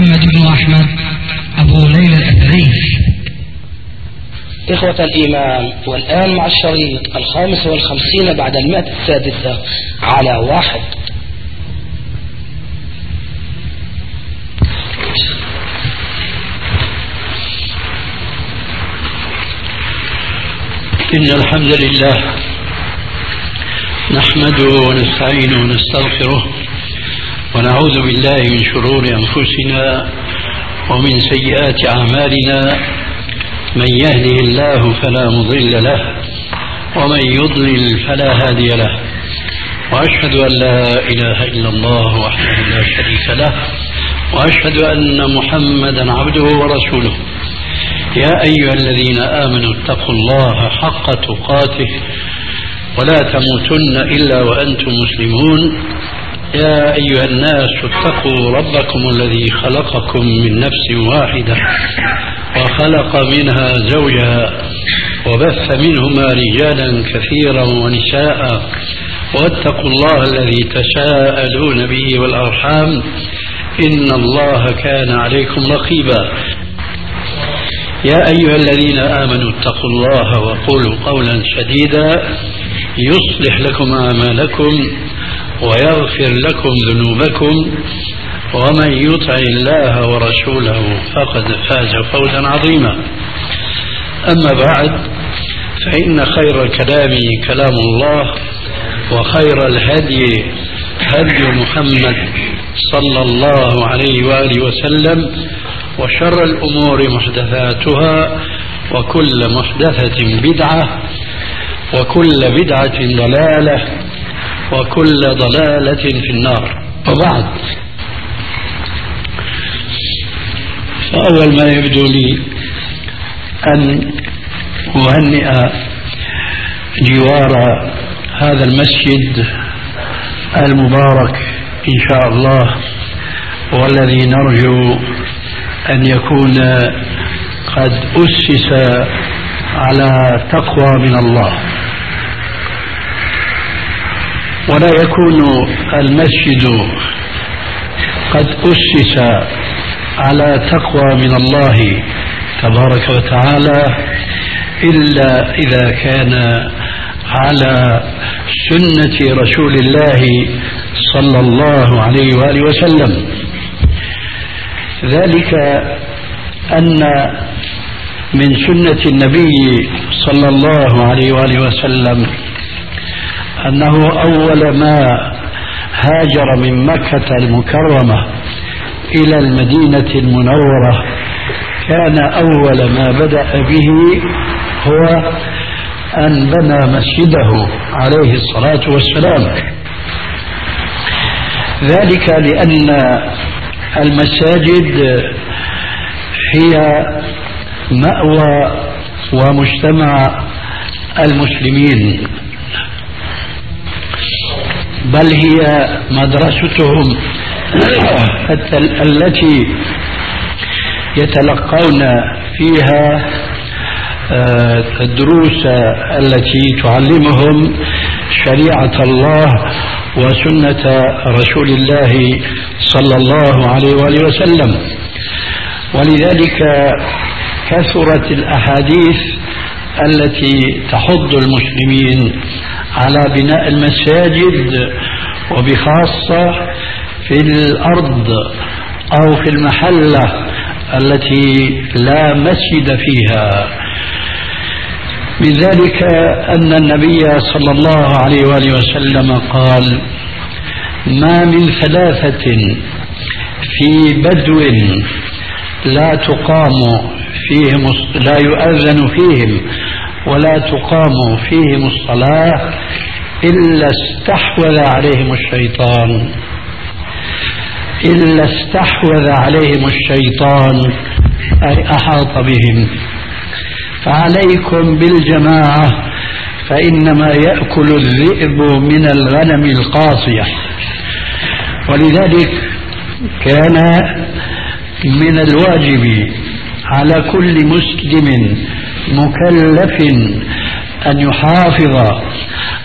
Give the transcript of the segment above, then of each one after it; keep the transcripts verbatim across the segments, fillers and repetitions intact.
محمد بن أحمد أبو ليلى الأثري. إخوة الإيمان، والآن مع الشريط الخامس والخمسين بعد المئة السادسة على واحد. إن الحمد لله نحمده ونستعينه ونستغفره ونعوذ بالله من شرور أنفسنا ومن سيئات أعمالنا. من يهده الله فلا مضل له ومن يضلل فلا هادي له، وأشهد أن لا إله إلا الله وحده لا شريك له، وأشهد أن محمدا عبده ورسوله. يا أيها الذين آمنوا اتقوا الله حق تقاته ولا تموتن إلا وأنتم مسلمون. يا أيها الناس اتقوا ربكم الذي خلقكم من نفس واحدة وخلق منها زوجها وبث منهما رجالا كثيرا ونساء، واتقوا الله الذي تساءلون به والأرحام إن الله كان عليكم رقيبا. يا أيها الذين آمنوا اتقوا الله وقولوا قولا سديدا يصلح لكم أعمالكم ويغفر لكم ذنوبكم، ومن يطع الله ورسوله فقد فاز فوزا عظيما. أما بعد، فإن خير الكلام كلام الله، وخير الهدي هدي محمد صلى الله عليه وآله وسلم، وشر الأمور محدثاتها، وكل محدثة بدعة، وكل بدعة ضلالة، وكل ضلالة في النار. وبعد، فأول ما يبدو لي أن أهنئ جوار هذا المسجد المبارك إن شاء الله، والذي نرجو أن يكون قد أسس على تقوى من الله، ولا يكون المسجد قد أسس على تقوى من الله تبارك وتعالى إلا إذا كان على سنة رسول الله صلى الله عليه وآله وسلم. ذلك أن من سنة النبي صلى الله عليه وآله وسلم أنه أول ما هاجر من مكة المكرمة إلى المدينة المنورة كان أول ما بدأ به هو أن بنى مسجده عليه الصلاة والسلام. ذلك لأن المساجد هي مأوى ومجتمع المسلمين، بل هي مدرستهم التي يتلقون فيها الدروس التي تعلمهم شريعة الله وسنة رسول الله صلى الله عليه وآله وسلم. ولذلك كثرت الأحاديث التي تحض المسلمين على بناء المساجد، وبخاصة في الأرض أو في المحلة التي لا مسجد فيها. من ذلك أن النبي صلى الله عليه وآله وسلم قال: ما من ثلاثة في بدو لا تقام فيهم لا يؤذن فيهم ولا تقام فيهم الصلاة إلا استحوذ عليهم الشيطان إلا استحوذ عليهم الشيطان أي أحاط بهم. فعليكم بالجماعة، فإنما يأكل الذئب من الغنم القاصية. ولذلك كان من الواجب على كل مسلم مكلف أن يحافظ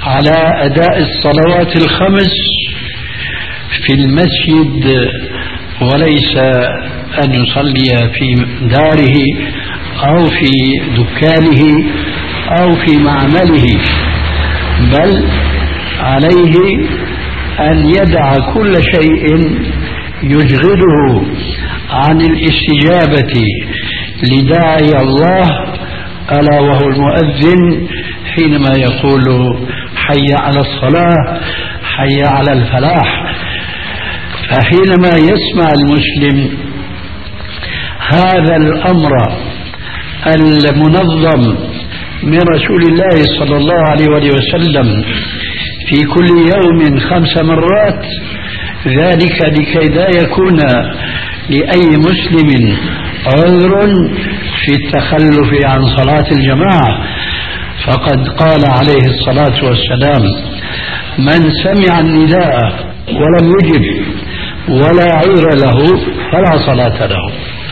على أداء الصلوات الخمس في المسجد وليس أن يصلي في داره أو في دكانه أو في معمله، بل عليه أن يدع كل شيء يشغله عن الاستجابة لداعي الله، ألا وهو المؤذن، حينما يقول حي على الصلاة حي على الفلاح. فحينما يسمع المسلم هذا الأمر المنظم من رسول الله صلى الله عليه وسلم في كل يوم خمس مرات، ذلك لكي لا يكون لأي مسلم عذر في التخلف عن صلاة الجماعة. فقد قال عليه الصلاة والسلام: من سمع النداء ولم يجب ولا عذر له فلا صلاة له.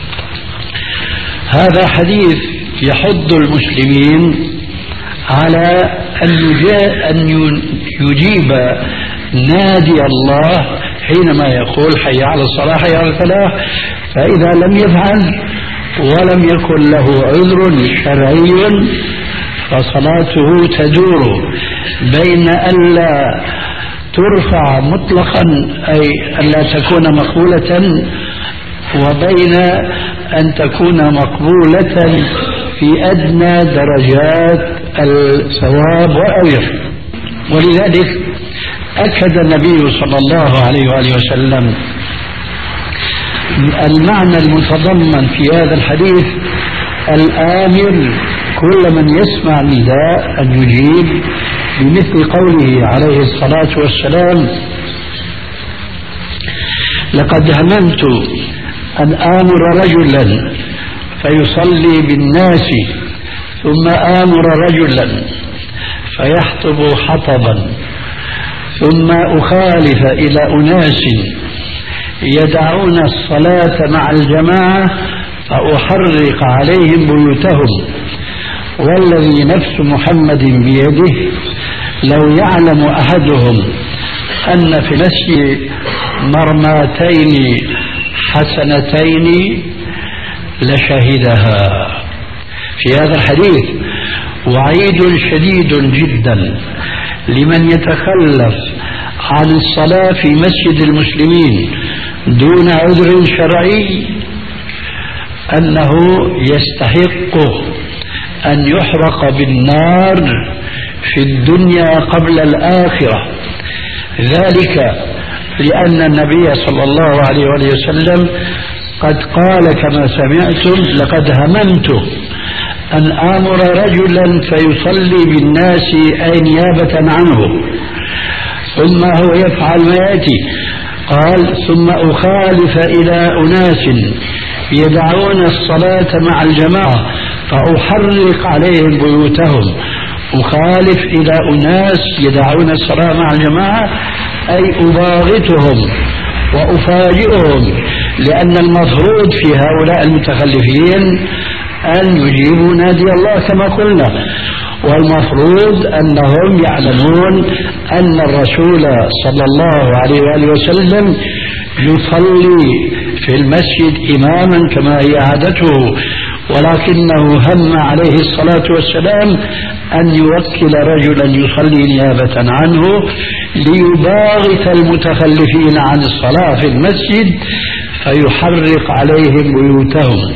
هذا حديث يحض المسلمين على أن يجيب نادي الله حينما يقول حي على الصلاة حي على الفلاح، فإذا لم يفعل ولم يكن له عذر شرعي فصلاته تدور بين ألا ترفع مطلقا أي ألا تكون مقبولة، وبين أن تكون مقبولة في أدنى درجات الثواب والأجر. ولذلك أكد النبي صلى الله عليه وآله وسلم المعنى المتضمن في هذا الحديث، الآمر كل من يسمع نداء أن يجيب، بمثل قوله عليه الصلاة والسلام: لقد هممت أن آمر رجلا فيصلي بالناس ثم آمر رجلا فيحطب حطبا ثم أخالف إلى أناس يدعون الصلاة مع الجماعة فأحرق عليهم بيوتهم، والذي نفس محمد بيده لو يعلم أحدهم أن في نفسه مرماتين حسنتين لشهدها. في هذا الحديث وعيد شديد جدا لمن يتخلف عن الصلاة في مسجد المسلمين دون عذر شرعي، أنه يستحق أن يحرق بالنار في الدنيا قبل الآخرة. ذلك لأن النبي صلى الله عليه وسلم قد قال كما سمعتم: لقد هممت أن آمر رجلا فيصلي بالناس أي نيابة عنه، ثم هو يفعل ما يأتي، قال: ثم أخالف إلى أناس يدعون الصلاة مع الجماعة فأحرق عليهم بيوتهم. أخالف إلى أناس يدعون الصلاة مع الجماعة أي أباغتهم وأفاجئهم، لأن المفروض في هؤلاء المتخلفين أن يجيبوا نادي الله كما قلنا، والمفروض أنهم يعلمون أن الرسول صلى الله عليه وآله وسلم يصلي في المسجد إماما كما هي عادته، ولكنه هم عليه الصلاة والسلام أن يوكل رجلا يصلي نيابة عنه ليباغت المتخلفين عن الصلاة في المسجد فيحرق عليهم بيوتهم.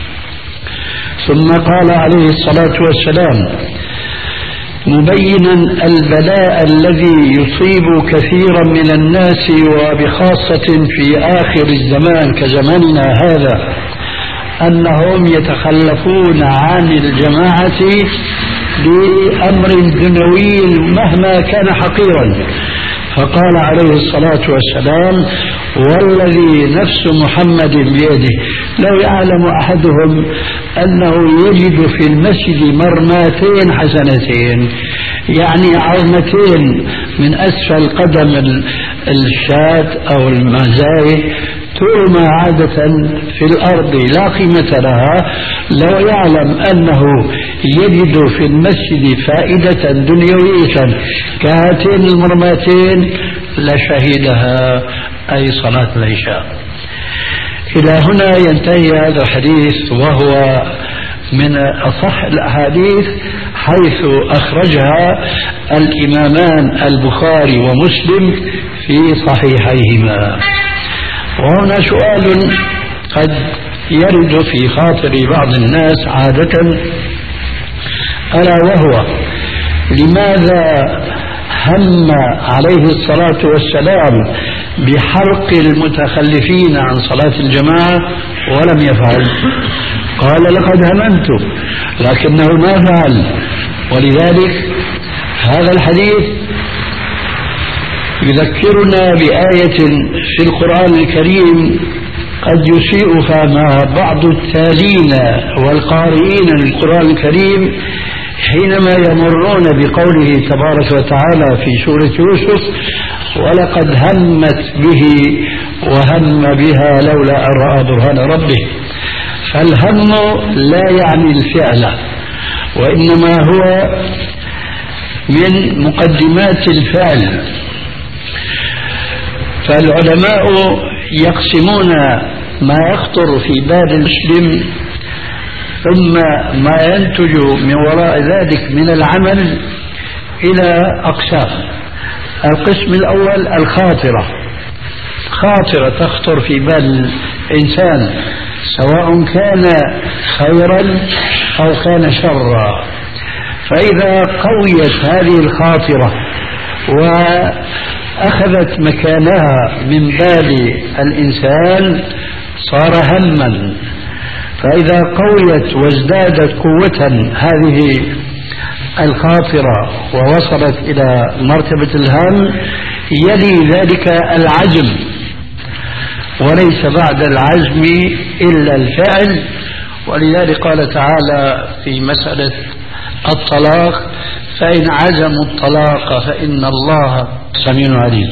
ثم قال عليه الصلاة والسلام مبينا البلاء الذي يصيب كثيرا من الناس وبخاصة في آخر الزمان كزماننا هذا، أنهم يتخلفون عن الجماعة لأمر دنيوي مهما كان حقيرا. فقال عليه الصلاة والسلام: والذي نفس محمد بيده لو يعلم أحدهم أنه يجد في المسجد مرماتين حسنتين، يعني عظمتين من أسفل قدم الشاة أو المزاي ترمى عادة في الأرض لا قيمة لها، لو يعلم أنه يجد في المسجد فائدة دنيوية كهاتين المرماتين لشهدها، أي صلاة العشاء. إلى هنا ينتهي هذا الحديث، وهو من أصح الأحاديث حيث أخرجها الإمامان البخاري ومسلم في صحيحيهما. وهنا سؤال قد يرد في خاطر بعض الناس عادة، ألا وهو: لماذا هم عليه الصلاة والسلام بحرق المتخلفين عن صلاة الجماعة ولم يفعل؟ قال: لقد هممت، لكنه ما فعل. ولذلك هذا الحديث يذكرنا بآية في القرآن الكريم قد يسيء فهمها بعض التالين والقارئين للقرآن الكريم حينما يمرون بقوله تبارك وتعالى في سورة يوسف: ولقد همت به وهم بها لولا أن رأى برهان ربه. فالهم لا يعني الفعل، وإنما هو من مقدمات الفعل. فالعلماء يقسمون ما يخطر في بال المسلم ثم ما ينتج من وراء ذلك من العمل إلى أقسام. القسم الأول الخاطرة، خاطرة تخطر في بال الإنسان سواء كان خيرا أو كان شرا. فإذا قويت هذه الخاطرة وأخذت مكانها من بال الإنسان صار هما. فإذا قويت وازدادت قوة هذه الخاطرة ووصلت إلى مرتبة الهم يلي ذلك العزم، وليس بعد العزم إلا الفعل. ولذلك قال تعالى في مسألة الطلاق: فإن عزموا الطلاق فإن الله سميع عليم.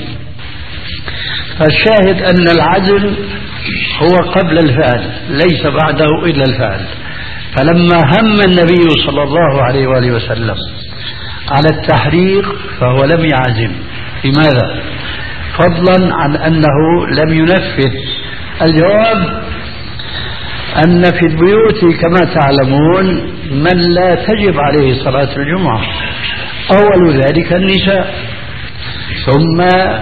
فالشاهد أن العزم هو قبل الفعل، ليس بعده إلا الفعل. فلما هم النبي صلى الله عليه وآله وسلم على التحريق فهو لم يعزم. لماذا؟ فضلا عن أنه لم ينفذ. الجواب أن في البيوت كما تعلمون من لا تجب عليه صلاة الجمعة، أول ذلك النساء، ثم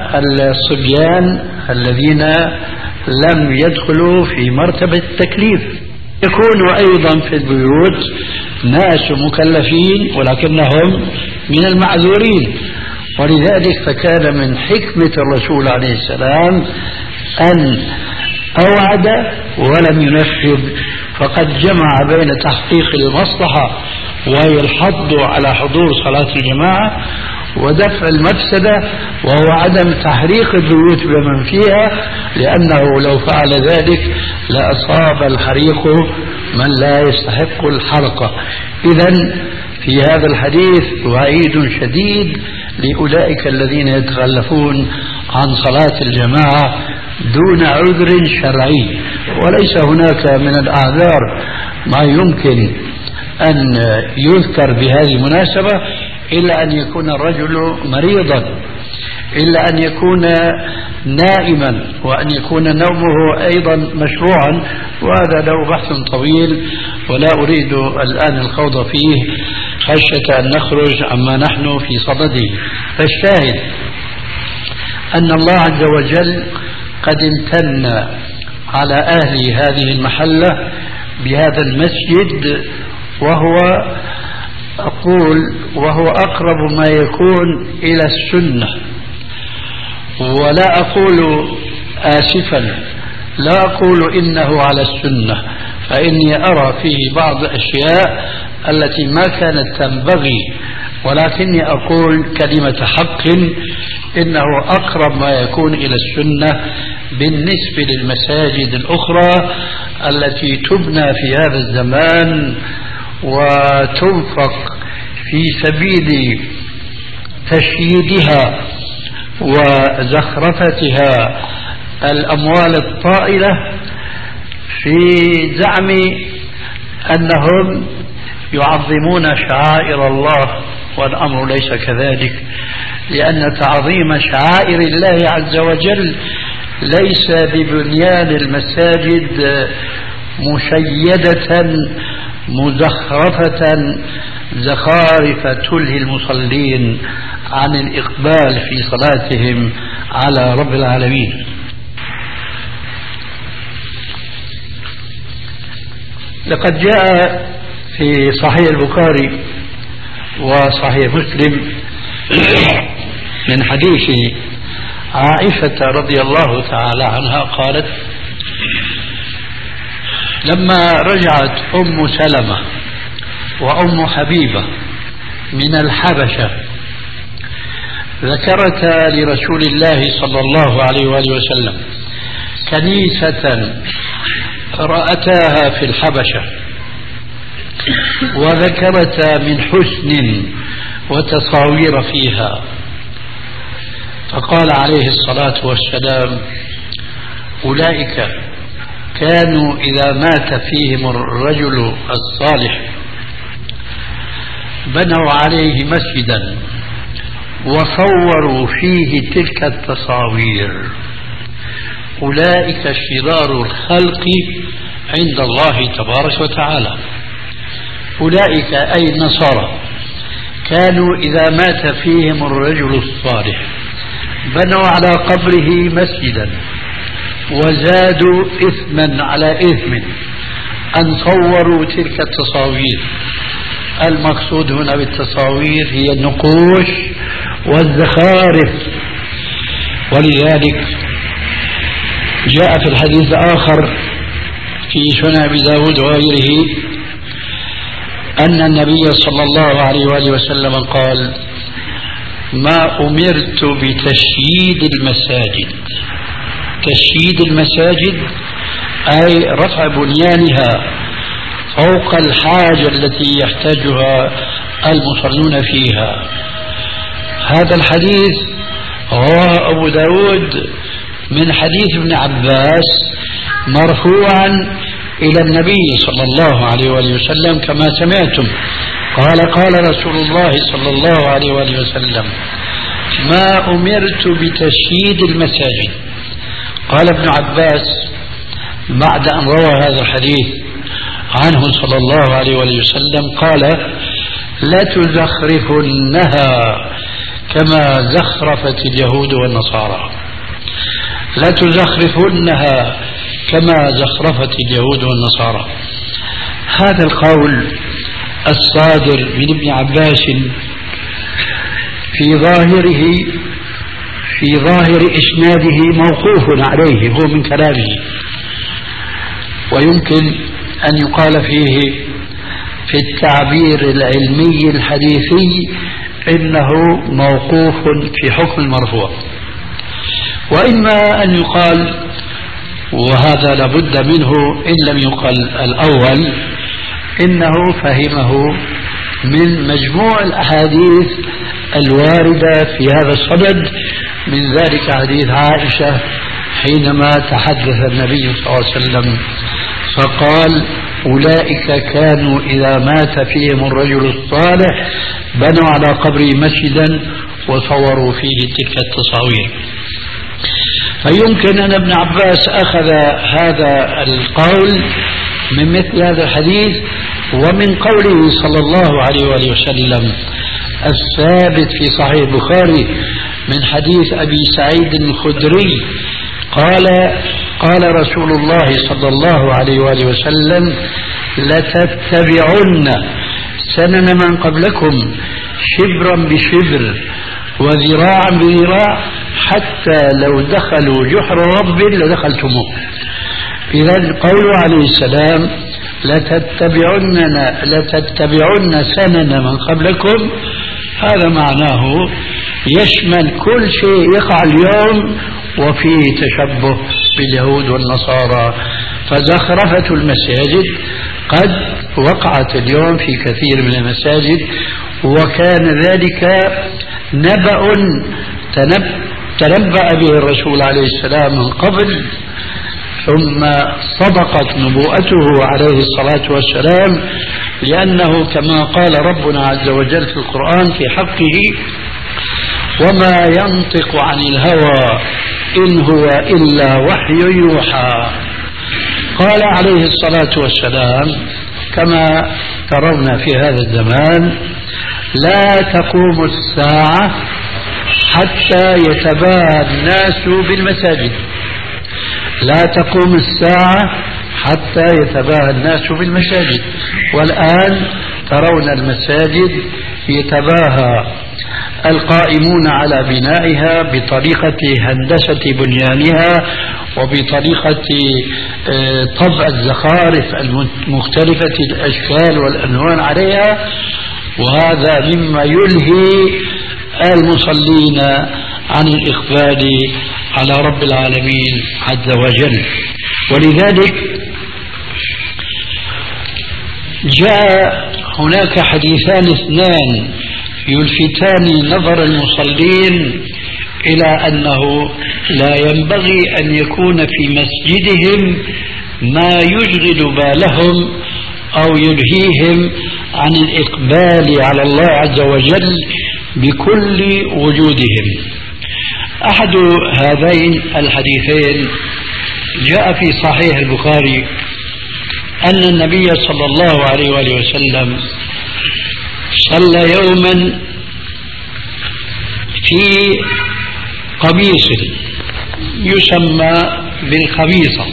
الصبيان الذين لم يدخلوا في مرتبة التكليف. يكون أيضا في البيوت ناس مكلفين ولكنهم من المعذورين. ولذلك فكان من حكمة الرسول عليه السلام أن أوعد ولم ينفذ، فقد جمع بين تحقيق المصلحة وهي الحض على حضور صلاة الجماعة ودفع المفسدة وهو عدم تحريق البيوت بمن فيها، لأنه لو فعل ذلك لأصاب الحريق من لا يستحق الحرقة. إذن في هذا الحديث وعيد شديد لأولئك الذين يتخلفون عن صلاة الجماعة دون عذر شرعي. وليس هناك من الأعذار ما يمكن أن يذكر بهذه المناسبة إلا أن يكون الرجل مريضا، إلا أن يكون نائما، وأن يكون نومه أيضا مشروعا، وهذا له بحث طويل ولا أريد الآن الخوض فيه خشية أن نخرج عما نحن في صدده. فالشاهد أن الله عز وجل قد امتن على أهل هذه المحلة بهذا المسجد، وهو أقول وهو أقرب ما يكون إلى السنة. ولا أقول آسفا، لا أقول إنه على السنة، فإني أرى فيه بعض الأشياء التي ما كانت تنبغي، ولكني أقول كلمة حق إنه أقرب ما يكون إلى السنة بالنسبة للمساجد الأخرى التي تبنى في هذا الزمان وتنفق في سبيل تشييدها وزخرفتها الأموال الطائلة في زعم أنهم يعظمون شعائر الله، والأمر ليس كذلك، لأن تعظيم شعائر الله عز وجل ليس ببنيان المساجد مشيدة مزخرفة زخارف تلهي المصلين عن الإقبال في صلاتهم على رب العالمين. لقد جاء في صحيح البخاري وصحيح مسلم من حديث عائشة رضي الله تعالى عنها قالت: لما رجعت أم سلمة وأم حبيبة من الحبشة ذكرتا لرسول الله صلى الله عليه وآله وسلم كنيسة رأتاها في الحبشة وذكرتا من حسن وتصاوير فيها، فقال عليه الصلاة والسلام: أولئك كانوا إذا مات فيهم الرجل الصالح بنوا عليه مسجدا وصوروا فيه تلك التصاوير، أولئك شرار الخلق عند الله تبارك وتعالى. أولئك أي النصارى كانوا إذا مات فيهم الرجل الصالح بنوا على قبره مسجدا وزادوا إثما على إثم أن صوروا تلك التصاوير. المقصود هنا بالتصاوير هي النقوش والزخارف. ولذلك جاء في الحديث الآخر في سنن أبي داود وغيره أن النبي صلى الله عليه وآله وسلم قال: ما أمرت بتشييد المساجد. تشييد المساجد أي رفع بنيانها فوق الحاجة التي يحتاجها المصلون فيها. هذا الحديث رواه أبو داود من حديث ابن عباس مرفوعا إلى النبي صلى الله عليه وآله وسلم كما سمعتم. قال: قال رسول الله صلى الله عليه وآله وسلم: ما أمرت بتشييد المساجد. قال ابن عباس بعد أن روى هذا الحديث عنه صلى الله عليه وآله وسلم قال: لتزخرفنها كما زخرفت اليهود والنصارى. لتزخرفنها كما زخرفت اليهود والنصارى. هذا القول الصادر من ابن عباس في ظاهره في ظاهر إسناده موقوف عليه، هو من كلامه، ويمكن أن يقال فيه في التعبير العلمي الحديثي إنه موقوف في حكم المرفوع، وإما أن يقال، وهذا لابد منه إن لم يقل الأول، إنه فهمه من مجموع الأحاديث الواردة في هذا الصدد، من ذلك حديث عائشة حينما تحدث النبي صلى الله عليه وسلم فقال: أولئك كانوا إذا مات فيهم الرجل الصالح بنوا على قبره مسجدا وصوروا فيه تلك التصاوير. فيمكن أن ابن عباس أخذ هذا القول من مثل هذا الحديث ومن قوله صلى الله عليه وآله وسلم الثابت في صحيح البخاري من حديث أبي سعيد الخدري قال: قال رسول الله صلى الله عليه وآله وسلم: لتتبعن سنن من قبلكم شبرا بشبر وذراعا بذراع حتى لو دخلوا جحر رب لدخلتموه. إذا قوله عليه السلام: لتتبعن لتتبعن سنن من قبلكم، هذا معناه يشمل كل شيء يقع اليوم وفيه تشبه باليهود والنصارى. فزخرفة المساجد قد وقعت اليوم في كثير من المساجد، وكان ذلك نبأ تنبأ به الرسول عليه السلام من قبل، ثم صدقت نبوءته عليه الصلاة والسلام، لأنه كما قال ربنا عز وجل في القرآن في حقه: وما ينطق عن الهوى إن هو إلا وحي يوحى. قال عليه الصلاة والسلام كما ترون في هذا الزمان لا تقوم الساعة حتى يتباهى الناس بالمساجد. لا تقوم الساعة حتى يتباهى الناس بالمساجد. والآن ترون المساجد يتباهى القائمون على بنائها بطريقة هندسة بنيانها وبطريقة طبع الزخارف المختلفة الأشكال والألوان عليها، وهذا مما يلهي المصلين عن الإقبال على رب العالمين عز وجل. ولذلك جاء هناك حديثان اثنان يلفتان نظر المصلين إلى أنه لا ينبغي أن يكون في مسجدهم ما يشغل بالهم أو يلهيهم عن الإقبال على الله عز وجل بكل وجودهم. أحد هذين الحديثين جاء في صحيح البخاري أن النبي صلى الله عليه وآله وسلم صلى يوما في قميص يسمى بالخميصة.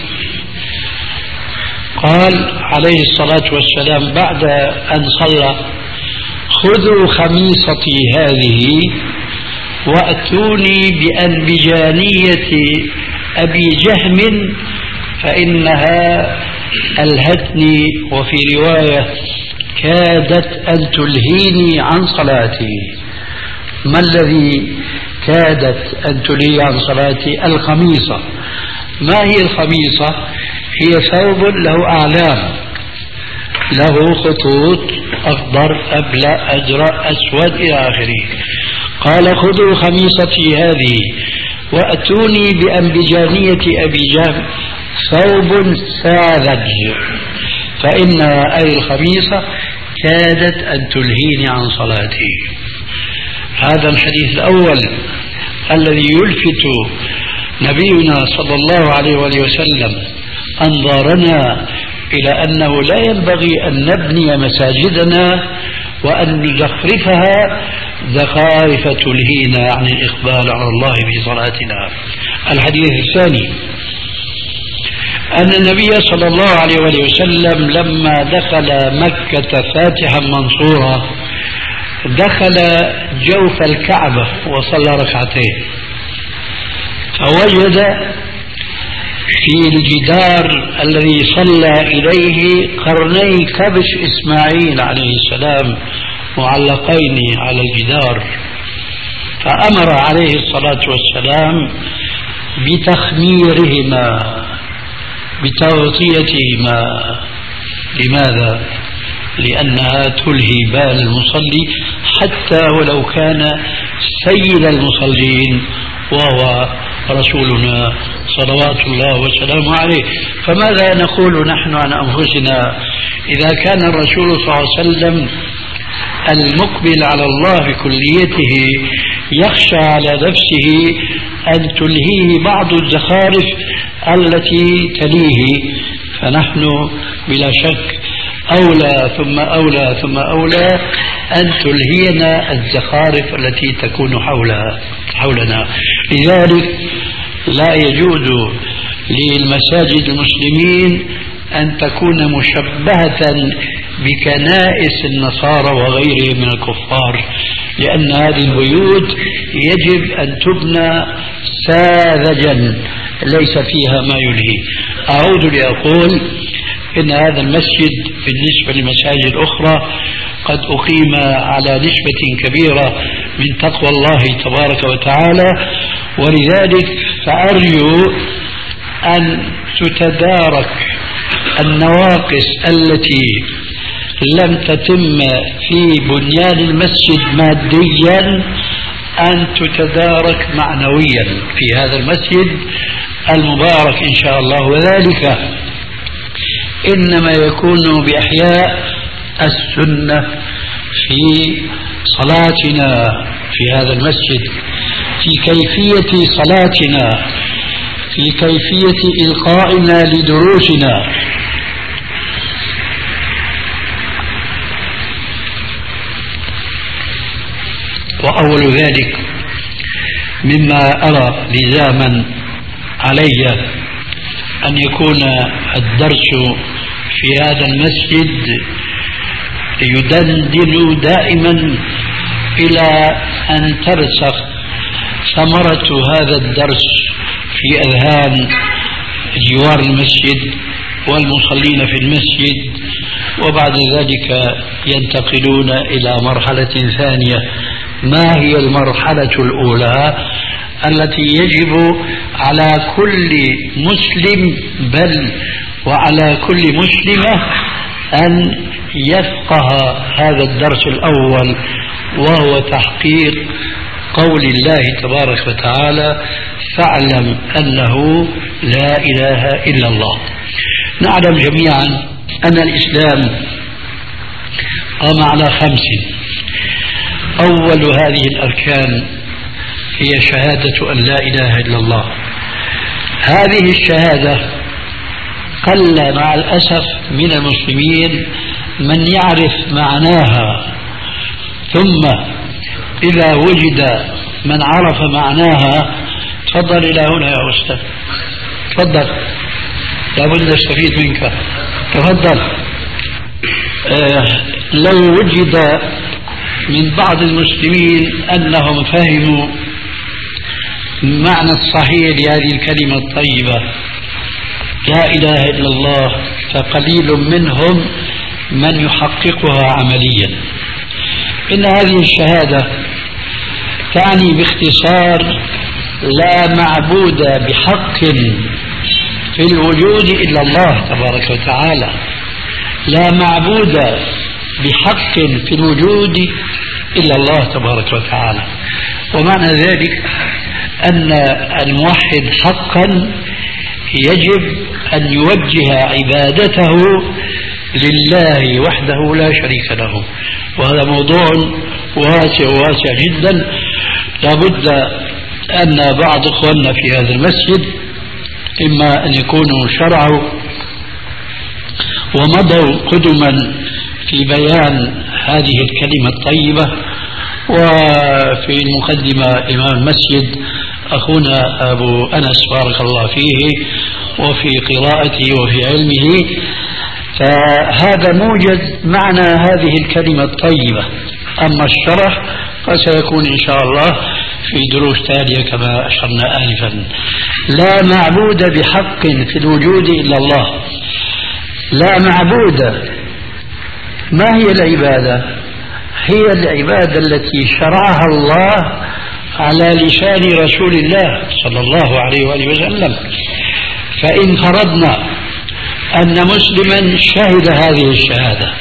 قال عليه الصلاة والسلام بعد أن صلى: خذوا خميصتي هذه وأتوني بأنبجانية أبي جهم فإنها ألهتني، وفي رواية كادت أن تلهيني عن صلاتي. ما الذي كادت أن تلهي عن صلاتي؟ الخميصة. ما هي الخميصة؟ هي ثوب له أعلام، له خطوط أخضر أبلى أزرق أسود إلى آخره. قال: خذوا خميصتي هذه وأتوني بأنبجانية أبي جهم ثوب ساذج فإنها أي الخميصة كادت أن تلهيني عن صلاتي. هذا الحديث الأول الذي يلفت نبينا صلى الله عليه وآله وسلم أنظارنا إلى أنه لا ينبغي أن نبني مساجدنا وأن نزخرفها زخارف تلهينا عن الإقبال على الله في صلاتنا. الحديث الثاني أن النبي صلى الله عليه وآله وسلم لما دخل مكة فاتحا منصورا دخل جوف الكعبة وصلى ركعتين، فوجد في الجدار الذي صلى إليه قرني كبش إسماعيل عليه السلام معلقين على الجدار، فأمر عليه الصلاة والسلام بتخميرهما بتغطيتهما. لماذا؟ لأنها تلهي بال المصلي حتى ولو كان سيد المصلين وهو رسولنا صلوات الله وسلامه عليه. فماذا نقول نحن عن أنفسنا إذا كان الرسول صلى الله عليه وسلم المقبل على الله بكليته يخشى على نفسه أن تلهيه بعض الزخارف التي تليه، فنحن بلا شك أولى ثم أولى ثم أولى أن تلهينا الزخارف التي تكون حولها حولنا. لذلك لا يجوز للمساجد المسلمين أن تكون مشبهة بكنائس النصارى وغيرهم من الكفار، لأن هذه البيوت يجب أن تبنى ساذجا ليس فيها ما يلهي. أعود لأقول إن هذا المسجد بالنسبة للمساجد الأخرى قد أقيم على نسبة كبيرة من تقوى الله تبارك وتعالى، ولذلك فأرجو أن تتدارك النواقص التي لم تتم في بنيان المسجد ماديا أن تتدارك معنويا في هذا المسجد المبارك إن شاء الله، وذلك إنما يكون بإحياء السنة في صلاتنا في هذا المسجد. في كيفية صلاتنا، في كيفية إلقائنا لدروسنا. وأول ذلك مما أرى لزاما علي أن يكون الدرس في هذا المسجد يدندن دائما إلى أن ترسخ ثمرة هذا الدرس في أذهان جوار المسجد والمصلين في المسجد، وبعد ذلك ينتقلون إلى مرحلة ثانية. ما هي المرحلة الأولى التي يجب على كل مسلم بل وعلى كل مسلمة أن يفقه هذا الدرس الأول، وهو تحقيق قول الله تبارك وتعالى: فاعلم أنه لا إله إلا الله. نعلم جميعا أن الإسلام قام على خمس. أول هذه الأركان هي شهادة أن لا إله إلا الله. هذه الشهادة قل مع الأسف من المسلمين من يعرف معناها، ثم إذا وجد من عرف معناها. تفضل إلى هنا يا أستاذ، تفضل، لابد نستفيد منك، تفضل. آه لو وجد من بعض المسلمين أنهم فهموا معنى الصحيح لهذه الكلمة الطيبة لا إله إلا الله، فقليل منهم من يحققها عمليا. إن هذه الشهادة تعني باختصار: لا معبود بحق في الوجود إلا الله تبارك وتعالى. لا معبود بحق في الوجود إلا الله تبارك وتعالى. ومعنى ذلك أن الموحد حقا يجب أن يوجه عبادته لله وحده لا شريك له. وهذا موضوع واسع واسع جدا، لابد أن بعض إخواننا في هذا المسجد إما أن يكونوا شرعوا ومضوا قدما في بيان هذه الكلمة الطيبة. وفي المقدمة إمام المسجد أخونا أبو أنس بارك الله فيه، وفي قراءته وفي علمه، فهذا موجز معنى هذه الكلمة الطيبة. أما الشرح فسيكون إن شاء الله في دروس تالية كما أشرنا آنفا. لا معبود بحق في الوجود إلا الله. لا معبود، ما هي العبادة؟ هي العبادة التي شرعها الله على لسان رسول الله صلى الله عليه وآله وسلم. فإن فرضنا أن مسلما شهد هذه الشهادة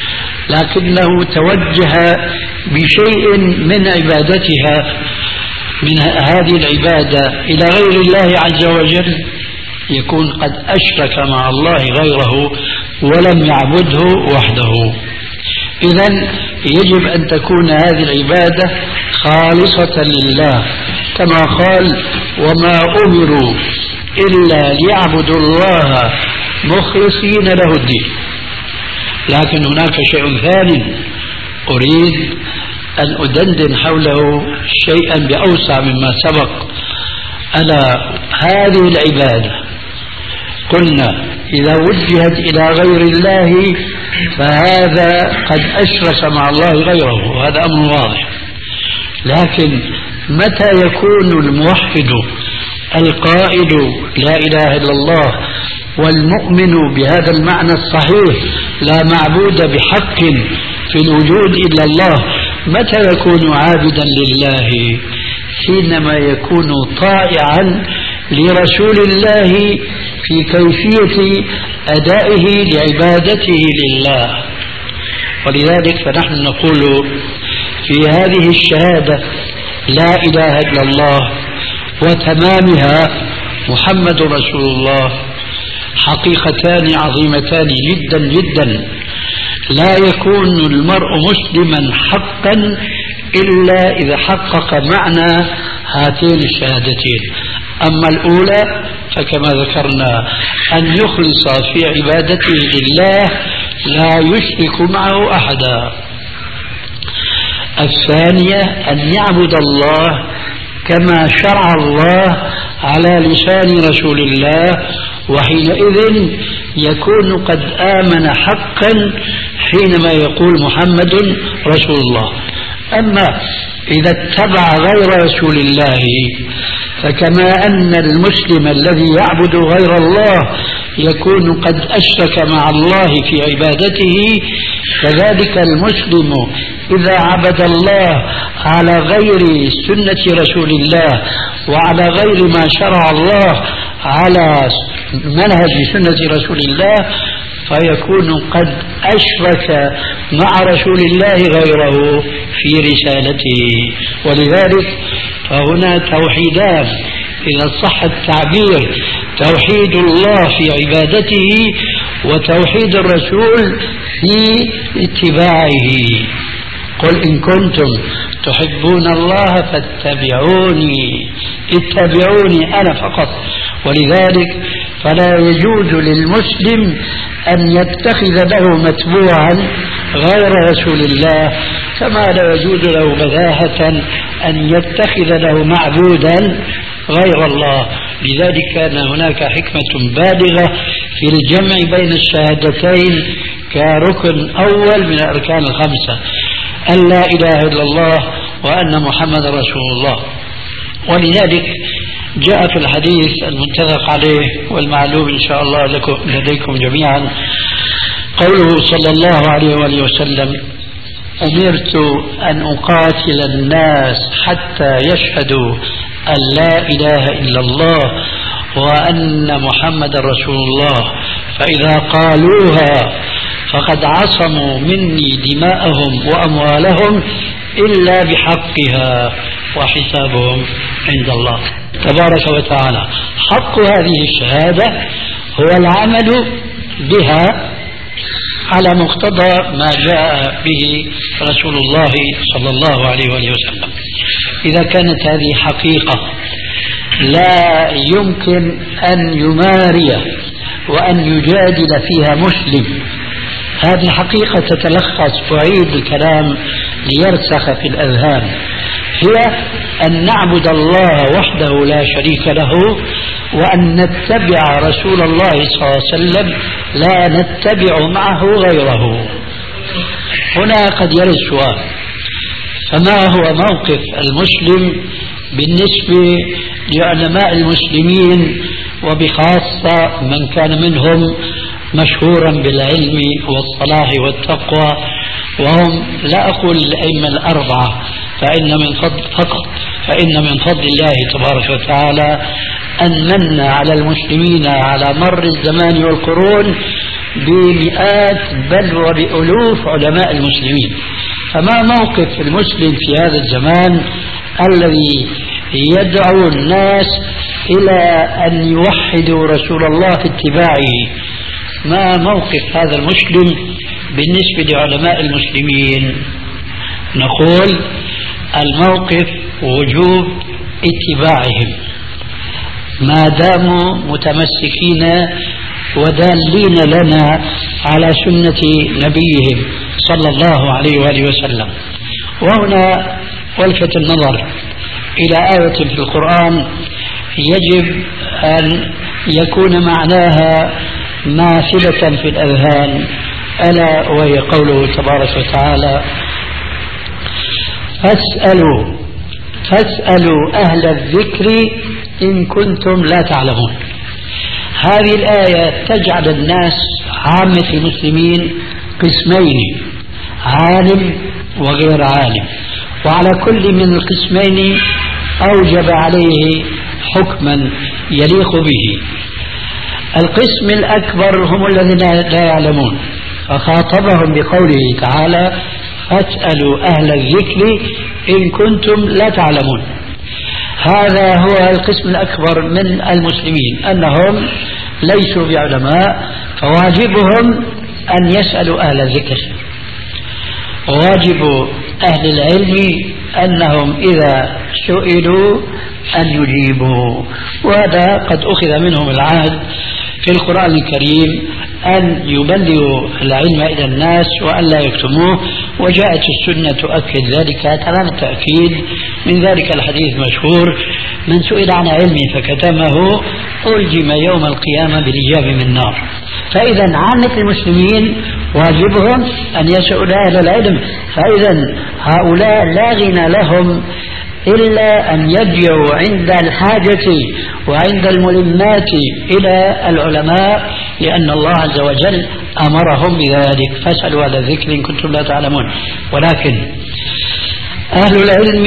لكنه توجه بشيء من عبادتها من هذه العبادة إلى غير الله عز وجل، يكون قد أشرك مع الله غيره ولم يعبده وحده. إذن يجب أن تكون هذه العبادة خالصة لله، كما قال: وما أمروا إلا ليعبدوا الله مخلصين له الدين. لكن هناك شيء ثاني أريد أن أدندن حوله شيئا بأوسع مما سبق، ألا هذه العبادة قلنا إذا وجهت إلى غير الله فهذا قد أشرك مع الله غيره، وهذا أمر واضح. لكن متى يكون الموحد القائل لا إله إلا الله والمؤمن بهذا المعنى الصحيح لا معبود بحق في الوجود إلا الله، متى يكون عابدا لله؟ حينما يكون طائعا لرسول الله في كيفية أدائه لعبادته لله. ولذلك فنحن نقول في هذه الشهادة لا إله إلا الله وتمامها محمد رسول الله حقيقتان عظيمتان جدا جدا. لا يكون المرء مسلما حقا إلا إذا حقق معنى هاتين الشهادتين. أما الأولى فكما ذكرنا أن يخلص في عبادته لله لا يشرك معه أحدا. الثانية أن يعبد الله كما شرع الله على لسان رسول الله، وحينئذ يكون قد آمن حقا حينما يقول محمد رسول الله. أما إذا اتبع غير رسول الله فكما أن المسلم الذي يعبد غير الله يكون قد أشرك مع الله في عبادته، كذلك المسلم إذا عبد الله على غير سنة رسول الله وعلى غير ما شرع الله على منهج سنة رسول الله فيكون قد أشرك مع رسول الله غيره في رسالته. ولذلك فهنا توحيدان إذا صح التعبير، توحيد الله في عبادته وتوحيد الرسول في اتباعه. قل إن كنتم تحبون الله فاتبعوني، اتبعوني أنا فقط. ولذلك فلا يجوز للمسلم أن يتخذ له متبوعا غير رسول الله، كما لا يجوز له بداهة أن يتخذ له معبودا غير الله. لذلك كان هناك حكمة بالغة في الجمع بين الشهادتين كركن أول من الأركان الخمسة، أن لا إله إلا الله وأن محمد رسول الله. ولذلك جاء في الحديث المتفق عليه والمعلوم إن شاء الله لكم لديكم جميعا قوله صلى الله عليه وآله وسلم: أمرت أن أقاتل الناس حتى يشهدوا أن لا إله إلا الله وأن محمد رسول الله، فإذا قالوها فقد عصموا مني دماءهم وأموالهم إلا بحقها وحسابهم عند الله تبارك وتعالى. حق هذه الشهادة هو العمل بها على مقتضى ما جاء به رسول الله صلى الله عليه وآله وسلم. إذا كانت هذه حقيقة لا يمكن أن يماري وأن يجادل فيها مسلم، هذه الحقيقة تتلخص، أعيد الكلام ليرسخ في الأذهان، هي أن نعبد الله وحده لا شريك له، وأن نتبع رسول الله صلى الله عليه وسلم لا نتبع معه غيره. هنا قد يرد سؤال: فما هو موقف المسلم بالنسبة لعلماء المسلمين وبخاصة من كان منهم مشهورا بالعلم والصلاح والتقوى، وهم لا أقول الأئمة الأربعة فإن من فضل فقط فإن من فضل الله تبارك وتعالى أن من على المسلمين على مر الزمان والقرون بمئات بل وبألوف علماء المسلمين. فما موقف المسلم في هذا الزمان الذي يدعو الناس إلى أن يوحدوا رسول الله في اتباعه؟ ما موقف هذا المسلم بالنسبة لعلماء المسلمين؟ نقول الموقف وجوب اتباعهم ما داموا متمسكين ودالين لنا على سنة نبيهم صلى الله عليه وآله وسلم. وهنا والفت النظر إلى آية في القرآن يجب أن يكون معناها ماثلة في الأذهان، ألا وهي قوله تبارك وتعالى: فاسألوا فاسألوا أهل الذكر إن كنتم لا تعلمون. هذه الآية تجعل الناس عامة المسلمين قسمين: عالم وغير عالم، وعلى كل من القسمين أوجب عليه حكما يليق به. القسم الأكبر هم الذين لا يعلمون، فخاطبهم بقوله تعالى: فاسألوا أهل الذكر إن كنتم لا تعلمون. هذا هو القسم الأكبر من المسلمين، أنهم ليسوا بعلماء، فواجبهم أن يسألوا أهل الذكر. وواجب أهل العلم أنهم إذا سئلوا أن يجيبوا. وهذا قد أخذ منهم العهد في القرآن الكريم أن يبلغوا العلم إلى الناس وأن لا يكتموه، وجاءت السنة تؤكد ذلك تمام التأكيد. من ذلك الحديث المشهور: من سئل عن علم فكتمه ألجم يوم القيامة بلجام من نار. فإذا عامة المسلمين واجبهم أن يسألوا أهل العلم، فإذا هؤلاء لا غنى لهم إلا أن يرجعوا عند الحاجة وعند الملمات إلى العلماء، لأن الله عز وجل أمرهم بذلك. فاسألوا على الذكر إن كنتم لا تعلمون. ولكن أهل العلم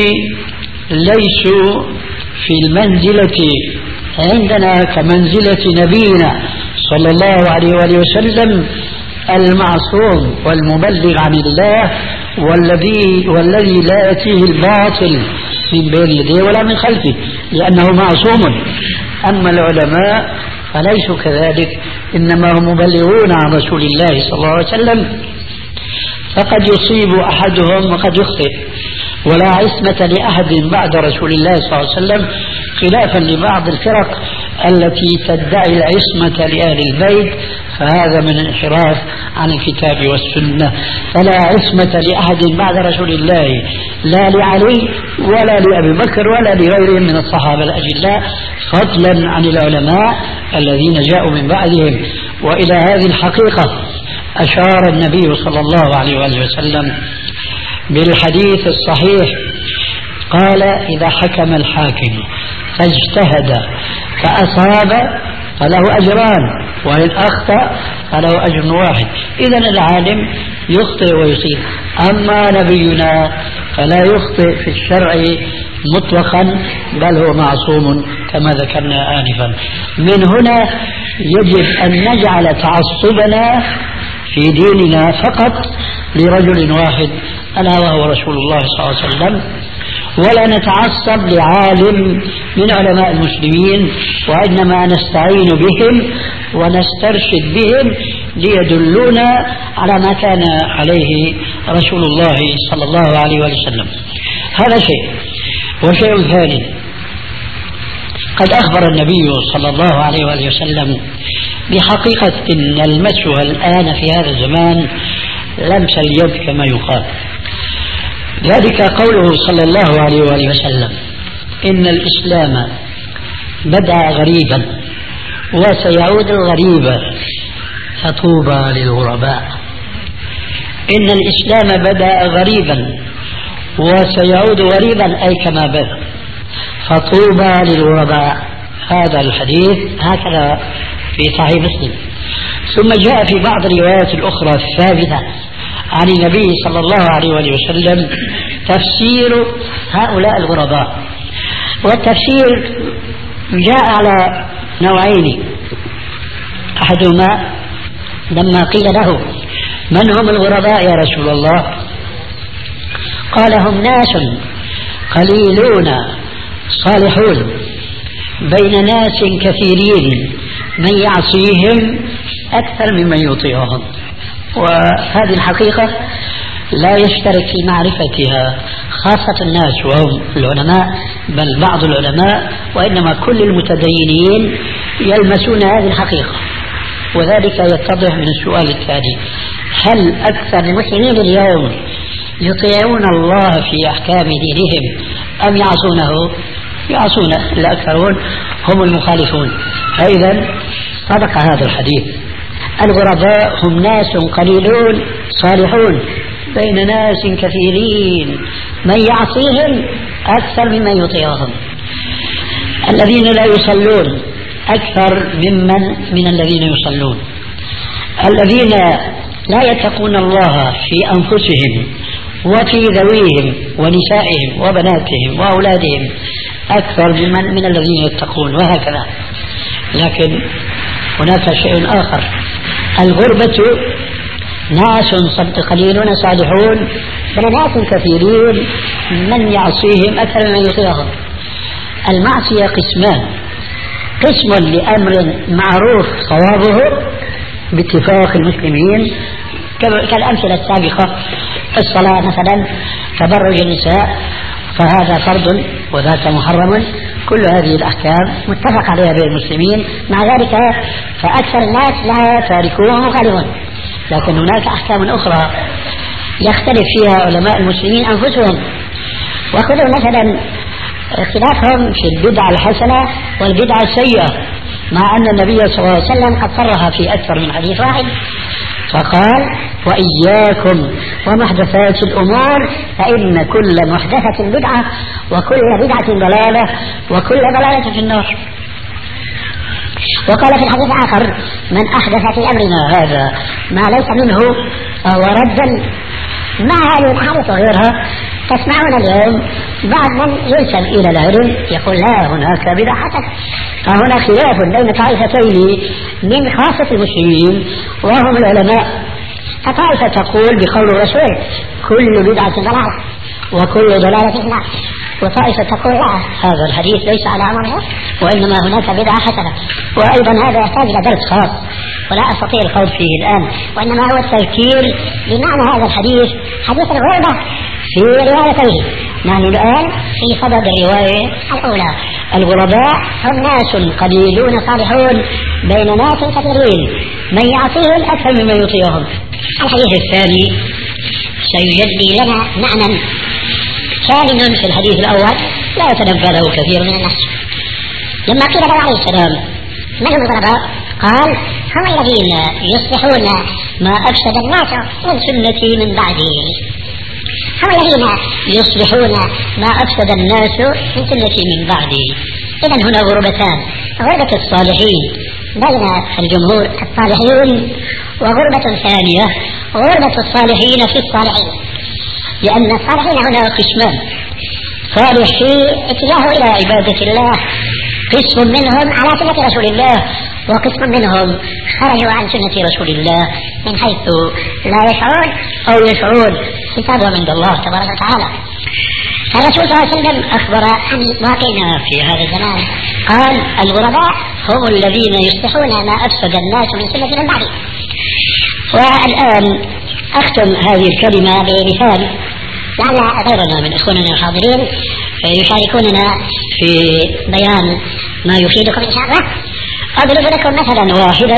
ليسوا في المنزلة عندنا كمنزلة نبينا صلى الله عليه وآله وسلم المعصوم والمبلغ عن الله، والذي والذي لا يأتيه الباطل من بين يديه ولا من خلفه، لأنه معصوم. أما العلماء فليسوا كذلك، إنما هم مبلغون عن رسول الله صلى الله عليه وسلم، فقد يصيب أحدهم وقد يخطئ، ولا عصمة لأحد بعد رسول الله صلى الله عليه وسلم، خلافا لبعض الفرق التي تدعي العصمة لأهل البيت، فهذا من الانحراف عن الكتاب والسنة. فلا عصمة لأحد بعد رسول الله، لا لعلي ولا لأبي بكر ولا لغيرهم من الصحابة الأجلاء، فضلا عن العلماء الذين جاءوا من بعدهم. وإلى هذه الحقيقة أشار النبي صلى الله عليه وآله وسلم بالحديث الصحيح، قال: إذا حكم الحاكم فاجتهد فأصاب فله أجران، وإن أخطأ فله أجر واحد. إذن العالم يخطئ ويصيب، أما نبينا فلا يخطئ في الشرع مطلقا، بل هو معصوم كما ذكرنا آنفا. من هنا يجب أن نجعل تعصبنا في ديننا فقط لرجل واحد، ألا وهو رسول الله صلى الله عليه وسلم، ولا نتعصب لعالم من علماء المسلمين، وإنما نستعين بهم ونسترشد بهم ليدلونا على ما كان عليه رسول الله صلى الله عليه وسلم. هذا شيء. وشيء ثاني، قد أخبر النبي صلى الله عليه وآله وسلم بحقيقة أن المسح الآن في هذا الزمان لمس اليد كما يقال. ذلك قوله صلى الله عليه وآله وسلم: إن الإسلام بدأ غريبا وسيعود غريبا فطوبى للغرباء. إن الإسلام بدأ غريبا وسيعود غريبا، أي كما بدأ، فطوبى للغرباء. هذا الحديث هكذا في صحيح مسلم. ثم جاء في بعض الروايات الأخرى الثابتة عن النبي صلى الله عليه وسلم تفسير هؤلاء الغرباء. والتفسير جاء على نوعين: أحدهما لما قيل له: من هم الغرباء يا رسول الله؟ قال: هم ناس قليلون صالحون بين ناس كثيرين من يعصيهم أكثر ممن يطيعهم. وهذه الحقيقة لا يشترك في معرفتها خاصة الناس وهم العلماء، بل بعض العلماء، وإنما كل المتدينين يلمسون هذه الحقيقة. وذلك يتضح من السؤال التالي: هل أكثر المسلمين اليوم يطيعون الله في أحكام دينهم أم يعصونه؟ يعصونه. الأكثرون هم المخالفون. فإذا صدق هذا الحديث: الغرباء هم ناس قليلون صالحون بين ناس كثيرين من يعصيهم أكثر ممن يطيعهم. الذين لا يصلون أكثر ممن من الذين يصلون. الذين لا يتقون الله في أنفسهم وفي ذويهم ونسائهم وبناتهم وأولادهم أكثر ممن من الذين يتقون، وهكذا. لكن هناك شيء آخر: الغربة ناس قليلون صالحون فناس كثيرين من يعصيهم أكثر من يطيعهم. المعصية قسمان: قسم لأمر معروف صوابه باتفاق المسلمين كالأمثلة السابقة، الصلاة مثلا، تبرج النساء فهذا فرض وذاك محرم، كل هذه الأحكام متفق عليها بين المسلمين، مع ذلك فأكثر الناس لها تاركون ومخالفون. لكن هناك أحكام أخرى يختلف فيها علماء المسلمين أنفسهم. وخذوا مثلا اختلافهم في البدعة الحسنة والبدعة السيئة، مع أن النبي صلى الله عليه وسلم قد صرح في أكثر من حديث واحد فقال: وإياكم ومحدثات الأمور فإن كل محدثة بدعة وكل بدعة ضلالة وكل ضلالة في النار. وقال في الحديث الآخر: من أحدث في أمرنا هذا ما ليس منه فهو رد. مع هذه الأحاديث وغيرها تسمعون اليوم بعض من ينسب إلى العلم يقول: لا، هناك بدعة حسنة. فهنا خلاف بين طائفتين من خاصة المسلمين وهم العلماء. فطائفة تقول بقول الرسول: كل بدعة ضلالة وكل ضلالة في النار، وطائفة تقول: لا، هذا الحديث ليس على أمره وإنما هناك بدعة حسنة. وأيضا هذا يحتاج إلى درس خاص ولا أستطيع الخوض فيه الآن، وإنما هو التذكير بمعنى هذا الحديث، حديث الغربة في روايتين. نحن الآن في صدد الرواية الأولى. الغرباء هم ناس قليلون صالحون بين ناس كثيرين، من يعطيهم أكثر مما يعطيهم. الحديث الثاني سيجلي لنا معنى كامل في الحديث الأول لا يتنبه له كثير من الناس. لما قيل له عليه السلام: من هم الغرباء؟ قال: هم الذين يصلحون ما أفسد الناس من سنتي من بعدي. هم الذين يصلحون ما أفسد الناس من سنتي من بعدي. إذن هنا غربتان: غربة الصالحين بين الجمهور الصالحين، وغربة ثانية غربة الصالحين في الصالحين. لأن الصالحين هنا قسمان: صالح في اتجاهه إلى عبادة الله، قسم منهم على سنة رسول الله، وقسم منهم خرجوا عن سنة رسول الله من حيث لا يشعرون أو يشعرون حسابهم عند الله تبارك وتعالى. الرسول صلى الله عليه وسلم أخبر عن واقعنا في هذا الزمان، قال: الغرباء هم الذين يصلحون ما أفسد الناس من سنة من بعده. والآن أختم هذه الكلمة بمثال لعل غيرنا من إخواننا الحاضرين يشاركوننا في بيان ما يفيدكم إن شاء الله. أضرب لكم مثلا واحدا،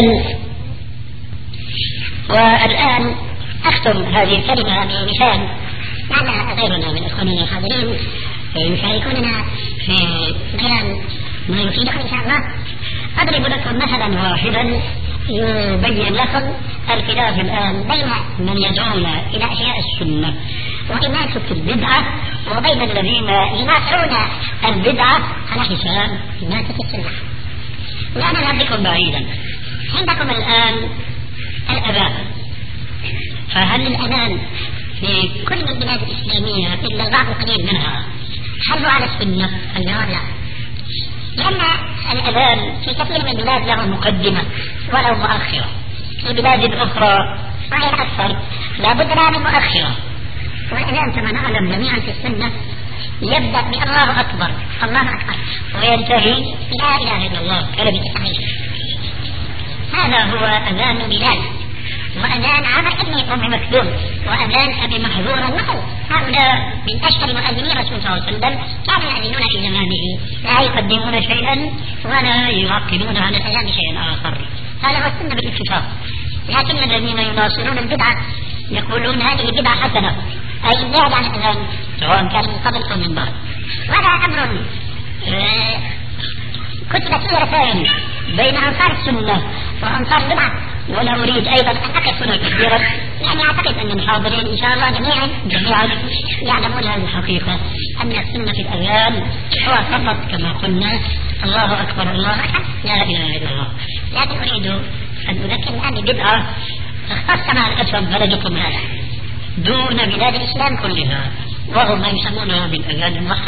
والآن أختم هذه الكلمة بمثال لعل غيرنا من إخواننا الحاضرين يشاركوننا في بيان ما يفيدكم إن شاء الله. أضرب لكم مثلا واحدا يبين لكم الخلاف الآن بين من يدعون إلى إحياء السنة وإماتة البدعة وبين الذين يناصرون البدعة على حساب إماتة السنة. لا نذهب بكم بعيدا. عندكم الآن الأذان، فهل الأذان في كل البلاد الإسلامية إلا البعض القليل منها هل هو على السنة؟ الجواب لا، لأن الأذان في كثير من البلاد له مقدمة ولو مؤخرة، في بلاد أخرى وهي أكثر لا بد لها من مؤخرة. والأذان كما نعلم جميعا في السنة يبدأ بالله أكبر الله أكبر وينتهي لا إله إلا الله كلمة التحريم. هذا هو أذان بلال، وأذان عمر ابن أم مكتوم، وأذان أبي محذور النقل. هؤلاء من أشهر مؤذنين الرسول صلى الله عليه وسلم، كانوا يؤذنون في زمانه لا يقدمون شيئا ولا يعقبون على الأذان شيئا آخر. هذا هو السنة بالاتفاق. لكن الذين يناصرون البدعة يقولون هذه بدعة حسنة، أي زاد عن الأذان سواء كان من قبل أو من بعد. وهذا أمر آه كتبت فيه رسائل بين أنصار السنة وأنصار البدعة، ولا أريد أيضا أن أقف هنا كثيرا، لأني أعتقد أن الحاضرين إن شاء الله جميعا جميعا يعلمون هذه الحقيقة، أن السنة في الأذان هو فقط كما قلنا الله أكبر الله أكبر لا إله إلا الله. لكن أريد أن أذكر الآن بدعة اختص مع الأسف بلدكم هذا دون بلاد الإسلام كلها، وهم ما يسمونه بالأذان الموحد.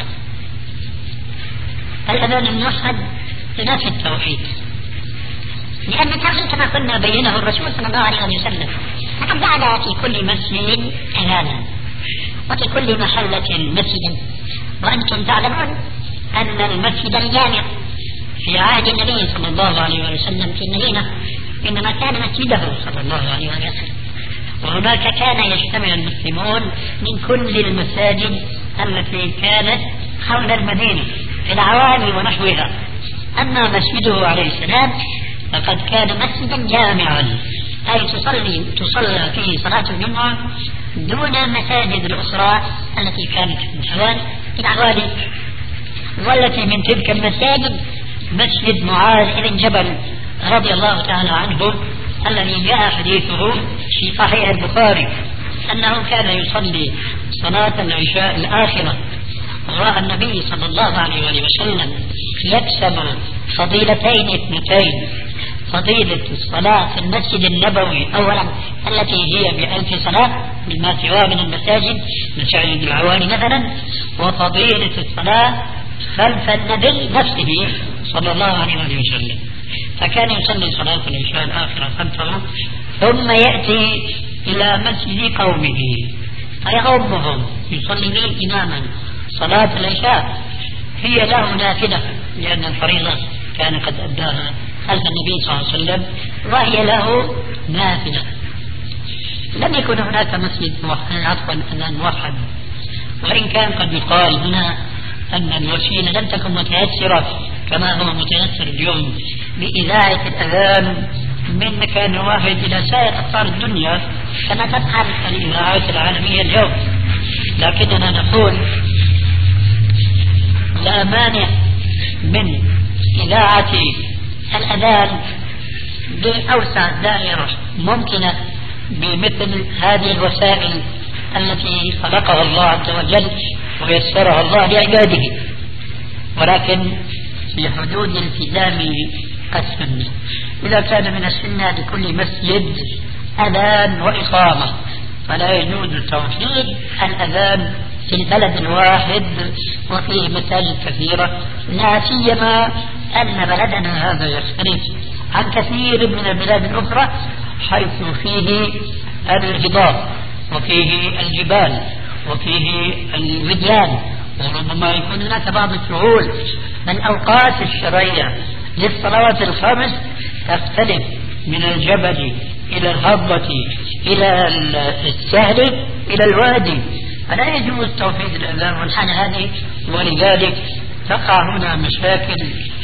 الأذان الموحد ينافي التوحيد، لأن التوحيد كما قلنا بينه الرسول صلى الله عليه وسلم، فقد جعل في كل مسجد أذانا وفي كل محلة مسجدا. وأنتم تعلمون أن المسجد الجامع في عهد النبي صلى الله عليه وسلم في المدينة إنما كان مسجده صلى الله عليه وسلم، وهناك كان يجتمع المسلمون من كل المساجد التي كانت حول المدينة في العوالي ونحوها. أما مسجده عليه السلام فقد كان مسجدا جامعا، أي تصلي تصلى فيه صلاة الجمعة دون مساجد الأسرة التي كانت في العوالي. والتي من تلك المساجد مسجد معاذ بن جبل رضي الله تعالى عنه، الذي جاء حديثه في صحيح البخاري أنه كان يصلي صلاة العشاء الآخرة، ورأى النبي صلى الله عليه وسلم يقسم فضيلتين اثنتين: فضيلة الصلاة في المسجد النبوي أولا التي هي بألف صلاة بما سواه من المساجد مساجد العوالي مثلا، وفضيلة الصلاة خلف النبي نفسه صلى الله عليه وسلم. فكان يصلي صلاة العشاء الآخرة خلفه، ثم يأتي إلى مسجد قومه فيقومهم يصلي به إماما. صلاة العشاء هي له نافلة لأن الفريضة كان قد أداها خلف النبي صلى الله عليه وسلم، وهي له نافلة. لم يكن هناك مسجد موحد عفوا أذان موحد، وإن كان قد يقال هنا أن الوسيلة لم تكن متيسرة كما هو متيسر اليوم بإذاعة الأذان من مكان واحد إلى سائر أقطار الدنيا كما تفعل الإذاعات العالمية اليوم. لكننا نقول لا مانع من إذاعة الأذان بأوسع دائرة ممكنة بمثل هذه الوسائل التي خلقها الله عز وجل ويسرها الله لعباده، ولكن في حدود التزام السنة. إذا كان من السنة لكل مسجد أذان وإقامة فلا يجوز توحيد الأذان في البلد الواحد وفيه مساجد كثيرة، لا سيما أن بلدنا هذا يختلف عن كثير من البلاد الأخرى حيث فيه الهضاب وفيه الجبال وفيه الوديان، وربما يكون هناك بعض الشهول. الأوقات الشرعية للصلوات الخمس تختلف من الجبل إلى الهضبة إلى السهل إلى الوادي، فلا يجوز توحيد الأذان والحالة هذه. ولذلك تقع هنا مشاكل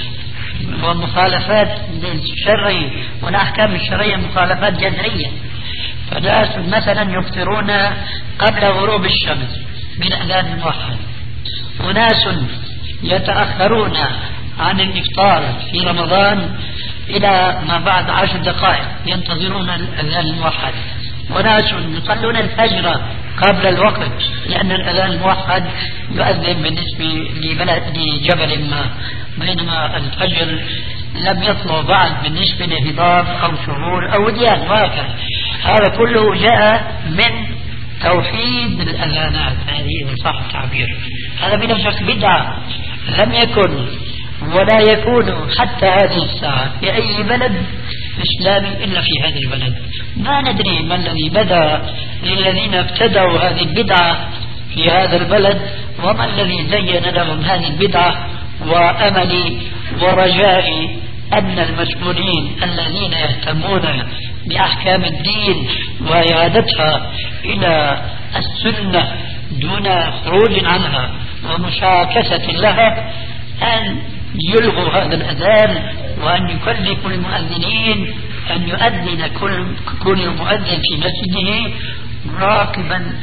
ومخالفات للشرع والأحكام الشرعية، مخالفات جذرية. فناس مثلا يفطرون قبل غروب الشمس بالأذان الموحد، وناس يتأخرون عن الإفطار في رمضان إلى ما بعد عشر دقائق ينتظرون الأذان الموحد، وناس يصلون الفجر قبل الوقت لأن الأذان الموحد يؤذن بالنسبة لبلد لجبل ما، بينما الفجر لم يطلع بعد بالنسبة لهضاب أو شهور أو وديان وهكذا. هذا كله جاء من توحيد الأذانات، هذه إذا صح التعبير. هذا بلا شك بدعة لم يكن ولا يكون حتى هذه الساعة في أي بلد إسلامي إلا في هذا البلد. ما ندري ما الذي بدأ للذين ابتدعوا هذه البدعة في هذا البلد، وما الذي زين لهم هذه البدعة. وأملي ورجائي أن المسؤولين الذين يهتمون بأحكام الدين وإعادتها إلى السنة دون خروج عنها ومشاكسة لها أن يلغوا هذا الأذان، وأن يكلفوا المؤذنين أن يؤذن كل كل مؤذن في مسجده راقبا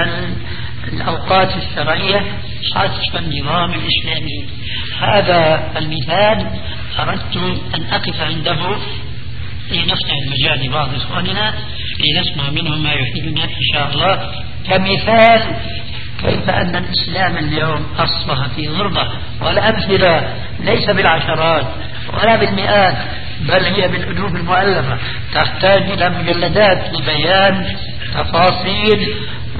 الأوقات الشرعية حسب النظام الإسلامي. هذا المثال أردت أن أقف عنده لنفتح المجال لبعض إخواننا لنسمع منهم ما يفيدنا إن شاء الله، كمثال كيف أن الإسلام اليوم أصبح في غربة. والأمثلة ليس بالعشرات ولا بالمئات بل هي بالألوف المؤلفة، تحتاج إلى مجلدات لبيان تفاصيل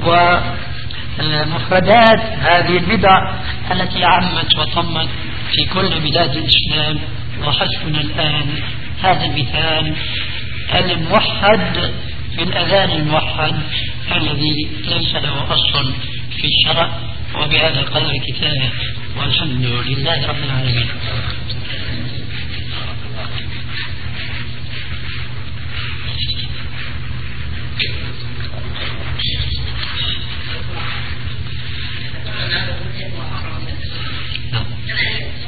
ومفردات هذه البدع التي عمت وطمت في كل بلاد الإسلام. وحسبنا الآن هذا المثال الموحد في الأذان الموحد الذي ليس له أصل في الشرع. وبهذا القدر كفاية، والحمد لله رب العالمين. نعم.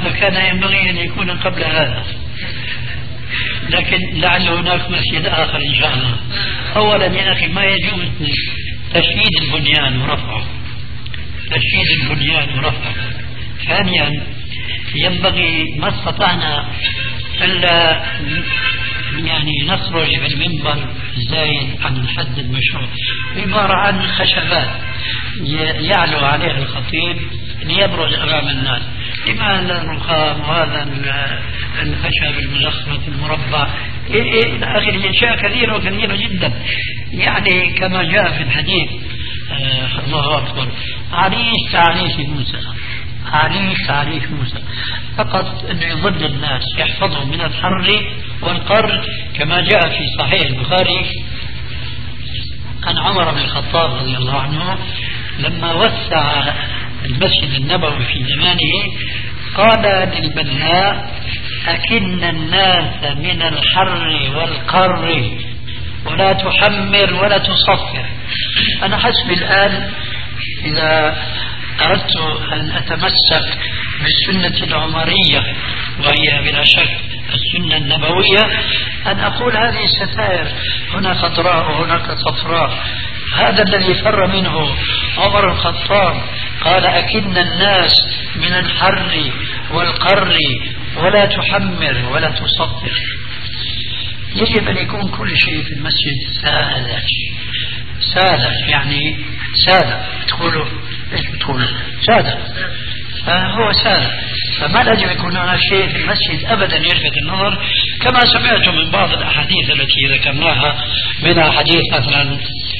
فكان ينبغي أن يكون قبل هذا، لكن لعل هناك مسجد آخر إن شاء الله. أولا يا أخي ما يجوز تشييد البنيان ورفعه، تشييد البنيان ورفعه. ثانيا ينبغي ما استطعنا إلا يعني نخرج بالمنبر زايد عن الحد المشروع، عبارة عن خشبات يعلو عليها الخطيب ليبرز أمام الناس. لماذا الرخام وهذا الخشب المزخرف المربع إلى آخره، أشياء كثيرة وكثيرة جدا. يعني كما جاء في الحديث آه الله أكبر، عريس عريس موسى، عريس عريس موسى، فقط أنه يظل الناس يحفظهم من الحر والقر، كما جاء في صحيح البخاري عن عمر بن الخطاب رضي الله عنه لما وسع المسجد النبوي في زمانه قال للبناء: أكن الناس من الحر والقر ولا تحمر ولا تصفر. أنا حسبي الآن إذا أردت أن أتمسك بالسنة العمرية وهي بلا شك السنة النبوية أن أقول هذه الستائر هنا خضراء وهناك صفراء. هذا الذي فر منه عمر الخطاب، قال: أكن الناس من الحر والقر ولا تحمر ولا تصفر. يجب أن يكون كل شيء في المسجد سادة سادة، يعني سادة تقولوا ايش بتقولوا سادة، فهو سادة، فما لازم يكون هناك شيء في المسجد أبدا يلفت النظر، كما سمعتم من بعض الأحاديث التي ذكرناها، منها حديث مثلا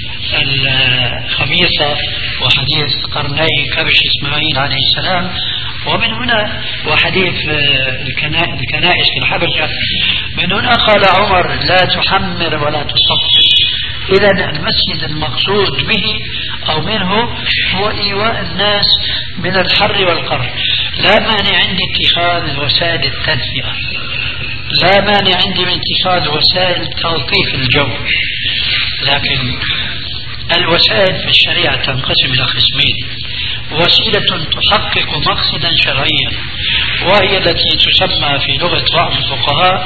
الخميصة وحديث قرني كبش إسماعيل عليه السلام، ومن هنا وحديث الكنائس في الحبشة. من هنا قال عمر: لا تحمر ولا تصفر. إذا المسجد المقصود به أو منه هو إيواء الناس من الحر والقر. لا مانع عندي اتخاذ وسائل التدفئة، لا مانع عندي من اتخاذ وسائل تلطيف الجو، لكن الوسائل في الشريعة تنقسم إلى قسمين: وسيلة تحقق مقصدا شرعيا، وهي التي تسمى في لغة بعض الفقهاء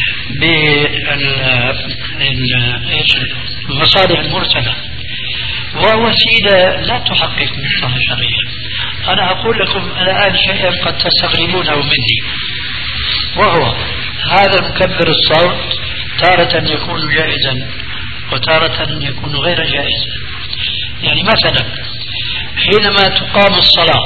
بالمصالح المرسلة، ووسيلة لا تحقق مصلحة شرعية. أنا أقول لكم الآن شيئا قد تستغربونه مني، وهو هذا مكبر الصوت تارة يكون جائزا وتارة يكون غير جائزا. يعني مثلا حينما تقام الصلاة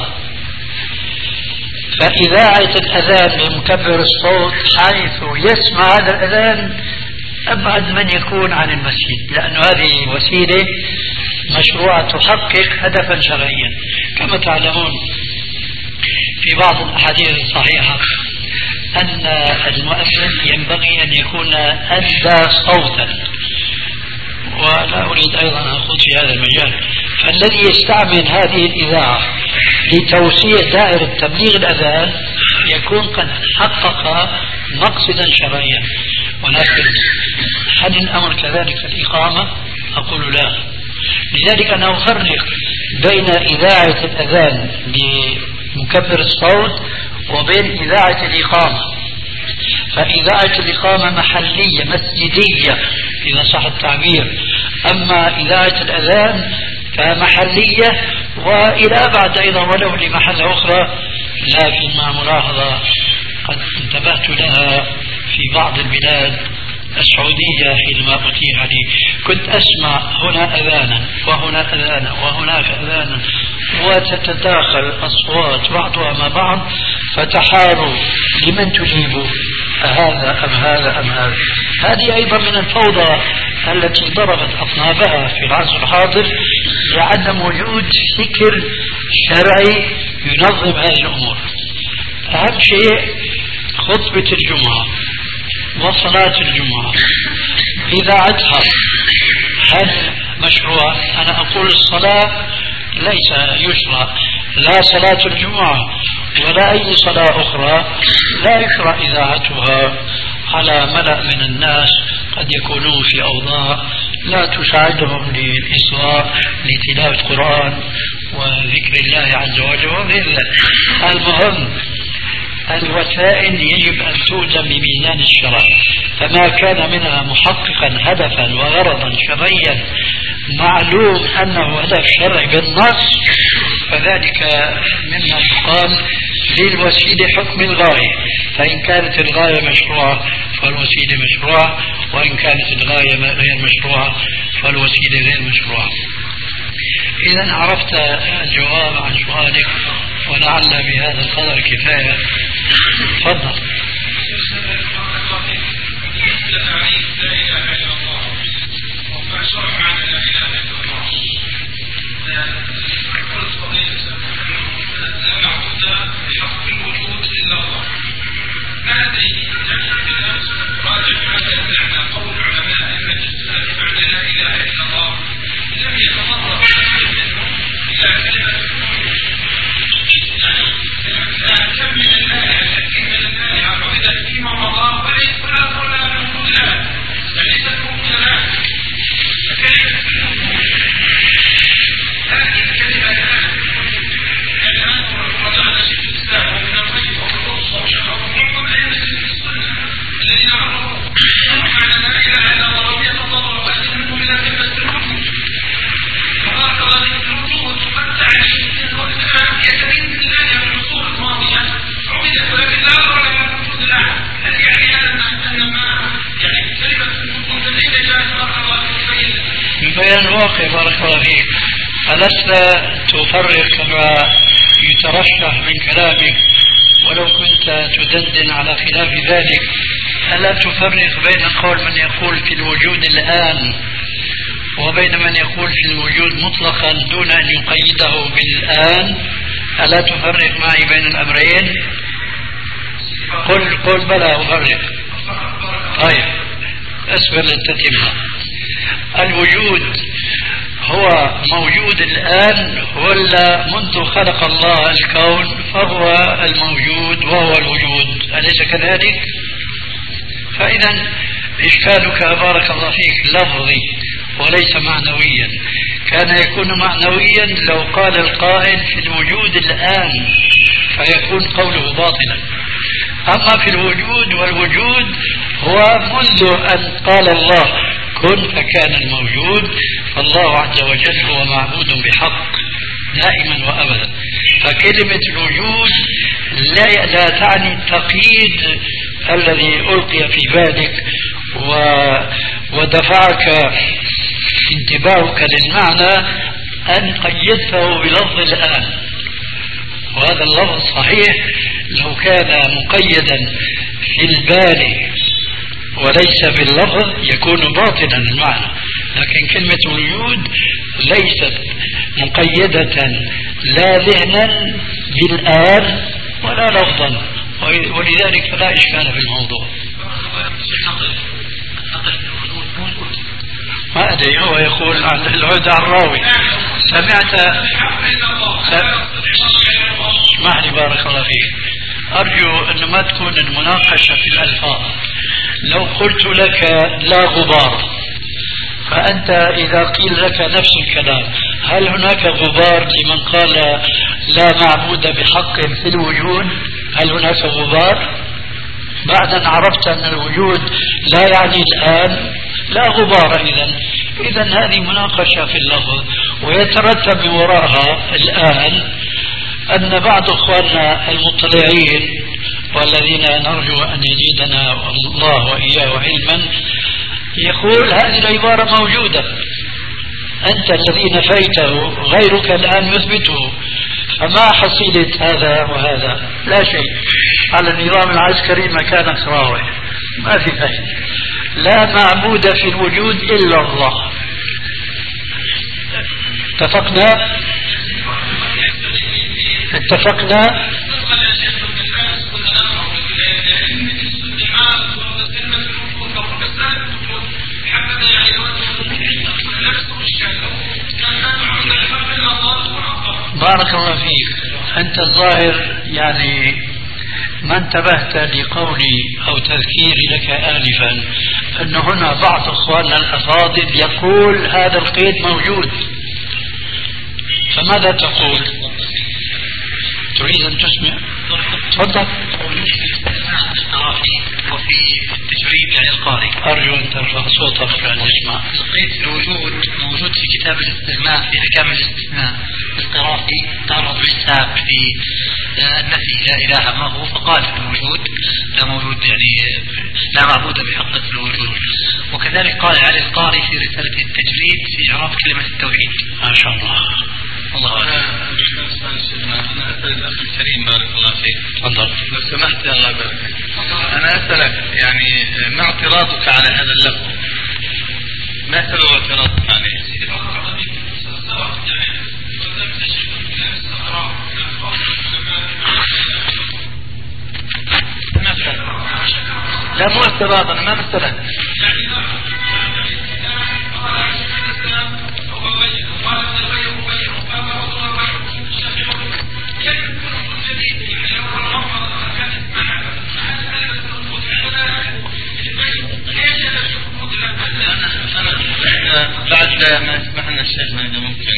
فإذاعة الأذان بمكبر الصوت حيث يسمع هذا الأذان أبعد من يكون عن المسجد، لأن هذه وسيلة مشروعة تحقق هدفا شرعيا. كما تعلمون في بعض الأحاديث الصحيحة أن المؤذن ينبغي أن يكون أدى صوتا، ولا أريد أيضا أن أخوض في هذا المجال. فالذي يستعمل هذه الإذاعة لتوسيع دائرة تبليغ الأذان يكون قد حقق مقصدا شرعيا. ولكن هل الأمر كذلك في الإقامة؟ أقول لا. لذلك أنا أفرق بين إذاعة الأذان بمكبر الصوت وبين إذاعة الإقامة. فإذاعة الإقامة محلية مسجدية إذا صح التعبير، أما إذاعة الأذان فمحلية وإلى أبعد أيضا ولو لمحل أخرى. لكن مع ملاحظة قد انتبهت لها في بعض البلاد السعودية حينما أتيح لي، كنت أسمع هنا أذانا وهنا أذانا وهناك أذانا، وتتداخل الأصوات بعضها مع بعض، فتحاروا لمن تجيب، هذا أم هذا أم هذا. هذه أيضا من الفوضى التي ضربت أطنابها في العصر الحاضر لعدم وجود فكر شرعي ينظم هذه الأمور. أهم شيء خطبة الجمعة وصلاة الجمعة إذاعتها هل مشروع؟ أنا أقول الصلاة ليس يشرع، لا صلاة الجمعة ولا أي صلاة أخرى لا يشرع إذاعتها على ملأ من الناس قد يكونون في أوضاع لا تساعدهم للإصغاء لتلاوة القرآن وذكر الله عز وجل وغير ذلك. المهم الوسائل يجب أن توزن بميزان الشرع، فما كان منها محققا هدفا وغرضا شرعيا معلوم أنه هدف شرعي بالنص فذلك مما يقال للوسيلة حكم الغاية، فإن كانت الغاية مشروعة فالوسيلة مشروعة، وإن كانت الغاية غير مشروعة فالوسيلة غير مشروعة. إذا عرفت الجواب عن سؤالك ولعل بهذا القدر كفاية. تفضل. بيان واقع. بارك الله فيك. ألست تفرق كما يترشح من كلامك ولو كنت تدندن على خلاف ذلك؟ ألا تفرق بين قول من يقول في الوجود الآن وبين من يقول في الوجود مطلقا دون أن يقيده بالآن؟ ألا تفرق معي بين الأمرين؟ قل قل بلى أفرق. طيب اصبر للتتمة. الوجود هو موجود الآن ولا منذ خلق الله الكون فهو الموجود وهو الوجود، أليس كذلك؟ فإذا إشكالك بارك الله فيك لفظي وليس معنويا. كان يكون معنويا لو قال القائل في الوجود الآن فيكون قوله باطلا. أما في الوجود، والوجود هو منذ أن قال الله كن فكان الموجود، فالله عز وجل هو معبود بحق دائما وأبدا. فكلمة الوجود لا, لا تعني التقييد الذي ألقي في بالك و ودفعك انتباهك للمعنى أن قيدته بلفظ الآن، وهذا اللفظ صحيح لو كان مقيدا في البال وليس باللفظ يكون باطلا المعنى، لكن كلمة الوجود ليست مقيدة لا ذهنا بالآن ولا لفظا، ولذلك فلا إشكال في الموضوع. ما أدري، هو يقول عن العود عن الراوي. سمعت؟ اسمح لي بارك الله فيك، أرجو أن ما تكون المناقشة في الألفاظ. لو قلت لك لا غبار فأنت إذا قيل لك نفس الكلام هل هناك غبار لمن قال لا معبود بحق في الوجود؟ هل هناك غبار؟ بعد أن عرفت أن الوجود لا يعني الآن لا غبار. إذن إذن هذه مناقشة في اللفظ، ويترتب من وراءها الآن أن بعض أخواننا المطلعين والذين نرجو أن يزيدنا الله وإياه علما يقول هذه العبارة موجودة، أنت الذي نفيته غيرك الآن يثبته، فما حصيلة هذا وهذا؟ لا شيء. على النظام العسكري مكان خراوي ما في فايدة. لا معبود في الوجود إلا الله. اتفقنا؟ اتفقنا؟ بارك الله فيك. أنت الظاهر يعني ما انتبهت لقولي أو تذكيري لك آنفا أن هنا بعض أخواننا الأفاضل يقول هذا القيد موجود، فماذا تقول؟ تريد أن تسمع؟ تفضل. في الاستثناء الاصطلاحي وفي التجريد يعني القارئ. أرجو أن ترفع صوتك عشان نسمع. لقيت الوجود موجود في كتاب الاستثناء في أحكام الاستثناء القرافي تعرض للساق في النفي لا إله ما هو، فقال في الوجود لا موجود يعني لا معبود بحق في الوجود. وكذلك قال علي القاري في رسالة التجريد في إعراب كلمة التوحيد. ما شاء الله. الله أعلم. أنا أسأل الأخ الكريم بارك الله فيك. تفضل. لو سمحت الله يبارك فيك. أنا أسألك يعني ما اعتراضك على هذا اللفظ؟ ما سبب اعتراضك عليه؟ لا مو اعتراض، أنا ما مثلا. بعد ما يسمحنا الشيخ إذا ممكن.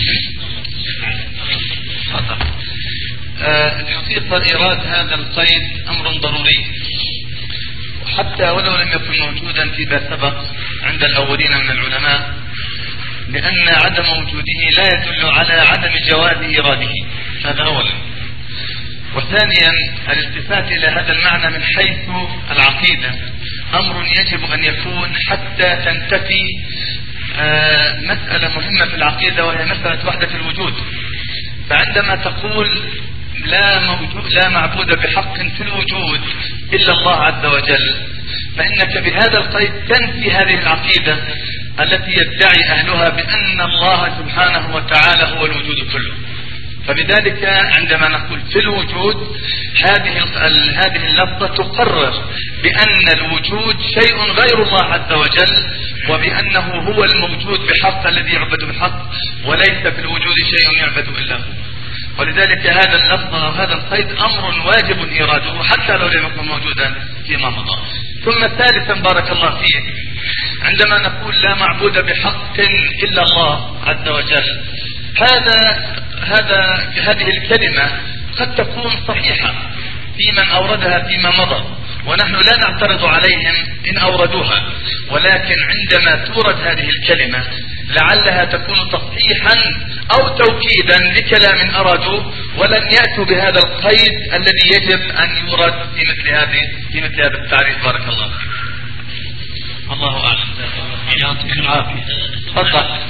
تفضل. الحقيقة إيراد هذا القيد أمر ضروري، حتى ولو لم يكن موجودا فيما سبق عند الأولين من العلماء، لأن عدم وجوده لا يدل على عدم جواز إيراده، هذا أولا. وثانيا الالتفات إلى هذا المعنى من حيث العقيدة أمر يجب أن يكون حتى تنتفي آه مسألة مهمة في العقيدة، وهي مسألة وحدة الوجود. فعندما تقول لا موجود لا معبود بحق في الوجود إلا الله عز وجل، فإنك بهذا القيد تنفي هذه العقيدة التي يدعي أهلها بأن الله سبحانه وتعالى هو الوجود كله. فبذلك عندما نقول في الوجود هذه هذه اللفظة تقرر بأن الوجود شيء غير الله عز وجل، وبأنه هو الموجود بحق الذي يعبد بحق، وليس في الوجود شيء يعبد إلا هو. ولذلك هذا اللفظ وهذا القيد أمر واجب إيراده حتى لو لم يكن موجودا فيما مضى. ثم ثالثا بارك الله فيك، عندما نقول لا معبود بحق إلا الله عز وجل، هذا هذا هذه الكلمة قد تكون صحيحة في من أوردها فيما مضى، ونحن لا نعترض عليهم إن أوردوها، ولكن عندما تورد هذه الكلمة لعلها تكون تصحيحا أو توكيدا لكلام أرادوه، ولن يأتوا بهذا القيد الذي يجب أن يورد في مثل هذه في مثل هذا التعريف. بارك الله فيك. الله أعلم. يعطيك العافية. تفضل.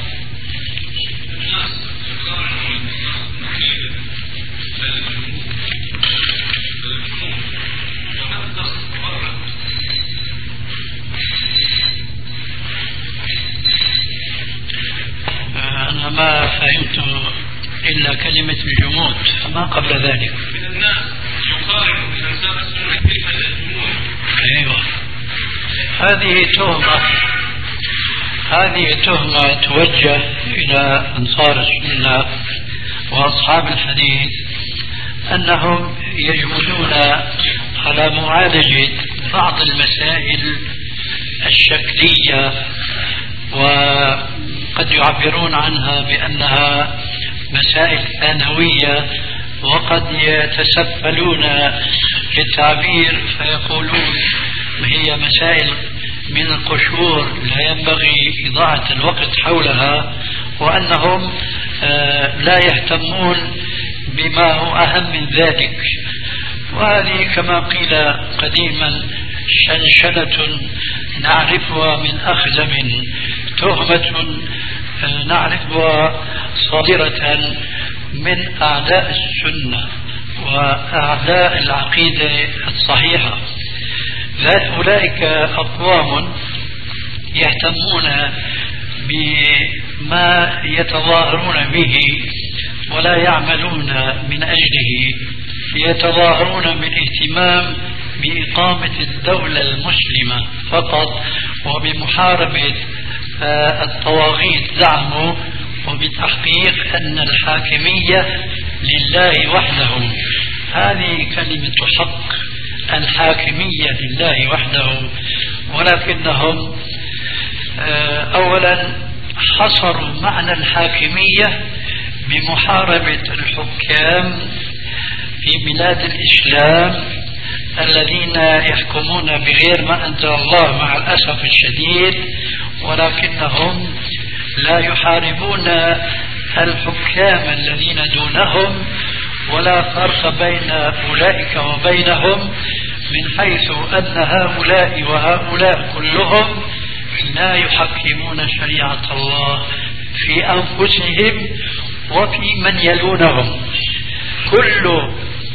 أنا ما فهمت إلا كلمة الجمود، ما قبل ذلك. من الناس يقال من أنصار السنة كلمة الجمود. أيوة، هذه تهمة هذه تهمة توجه إلى أنصار السنة وأصحاب الحديث أنهم يجمدون على معالجة بعض المسائل الشكلية، وقد يعبرون عنها بأنها مسائل ثانوية، وقد يتسفلون للتعبير فيقولون هي مسائل من القشور لا ينبغي إضاعة الوقت حولها، وأنهم لا يهتمون بما هو أهم من ذلك. وهذه كما قيل قديما شنشنة نعرفها من أخزم، تهمة نعرفها صادرة من أعداء السنة وأعداء العقيدة الصحيحة. ذات أولئك أقوام يهتمون بما يتظاهرون به ولا يعملون من أجله، يتظاهرون بالاهتمام بإقامة الدولة المسلمة فقط وبمحاربة الطواغيت زعموا، وبتحقيق أن الحاكمية لله وحده. هذه كلمة حق، الحاكمية لله وحده، ولكنهم أولا حصروا معنى الحاكمية بمحاربة الحكام في بلاد الإسلام الذين يحكمون بغير ما أنزل الله مع الأسف الشديد، ولكنهم لا يحاربون الحكام الذين دونهم، ولا فرق بين أولئك وبينهم، من حيث أن هؤلاء وهؤلاء كلهم لا يحكمون شريعة الله في أنفسهم وفي من يلونهم. كل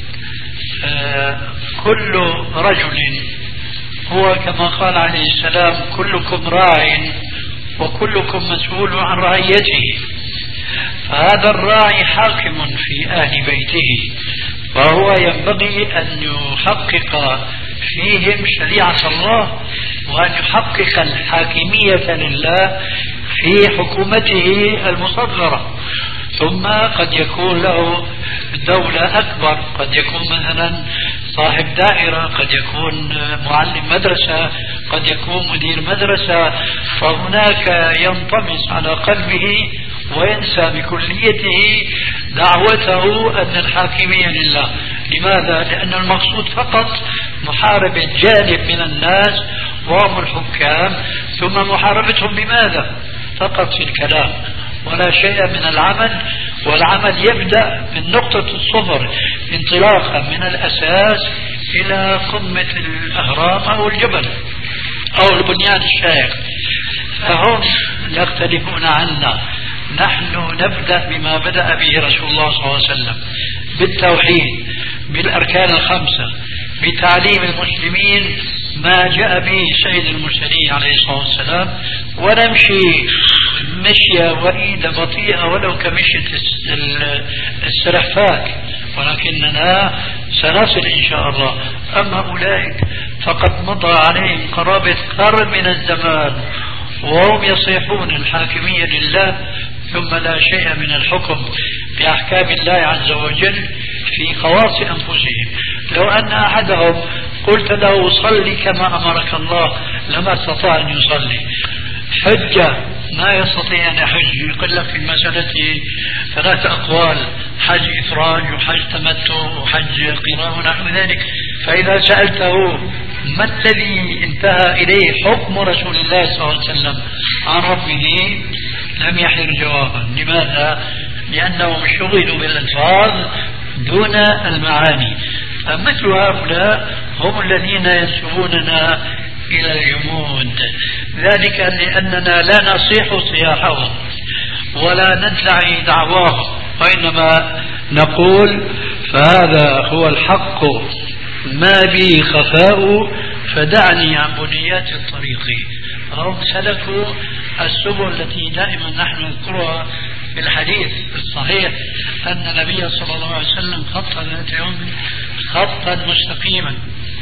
آه كل رجل هو كما قال عليه السلام: كلكم راع وكلكم مسؤول عن رعيته. فهذا الراعي حاكم في أهل بيته، وهو ينبغي أن يحقق فيهم شريعة الله، وأن يحقق الحاكمية لله في حكومته المصغرة. ثم قد يكون له دولة أكبر، قد يكون مثلا صاحب دائرة، قد يكون معلم مدرسة، قد يكون مدير مدرسة، فهناك ينطمس على قلبه وينسى بكليته دعوته أن الحاكمية لله. لماذا؟ لأن المقصود فقط محاربة جانب من الناس وهم الحكام، ثم محاربتهم بماذا؟ فقط في الكلام ولا شيء من العمل. والعمل يبدأ من نقطة الصفر انطلاقا من الأساس إلى قمة الأهرام أو الجبل أو البنيان الشاهق. فهم يختلفون عنا. نحن نبدأ بما بدأ به رسول الله صلى الله عليه وسلم، بالتوحيد، بالأركان الخمسة، بتعليم المسلمين ما جاء به سيد المرسلين عليه الصلاة والسلام، ونمشي مشية وإيدة بطيئة ولو كمشية السلحفاة، ولكننا سنصل إن شاء الله. أما أولئك فقد مضى عليهم قرابة قرن من الزمان وهم يصيحون الحاكمية لله، ثم لا شيء من الحكم بأحكام الله عز وجل في خواص أنفسهم. لو أن أحدهم قلت له صلي كما أمرك الله لما استطاع أن يصلي. حجة ما يستطيع أن يحج، يقول لك في المسألة ثلاث أقوال: حج إفراد وحج تمتع وحج قران ونحو ذلك. فإذا سألته ما الذي انتهى إليه حكم رسول الله صلى الله عليه وسلم عن ربه لم يحضر جوابا. لماذا؟ لأنهم شغلوا بالألفاظ دون المعاني. فمثل هؤلاء هم الذين ينسبوننا إلى الجمود، ذلك لأننا لا نصيح صياحهم ولا ندعي دعواهم، وإنما نقول فهذا هو الحق ما به خفاء فدعني عن بنيات الطريق. هم سلكوا السبل التي دائما نحن نذكرها في الحديث الصحيح أن النبي صلى الله عليه وسلم خط ذات يوم خطا مستقيما،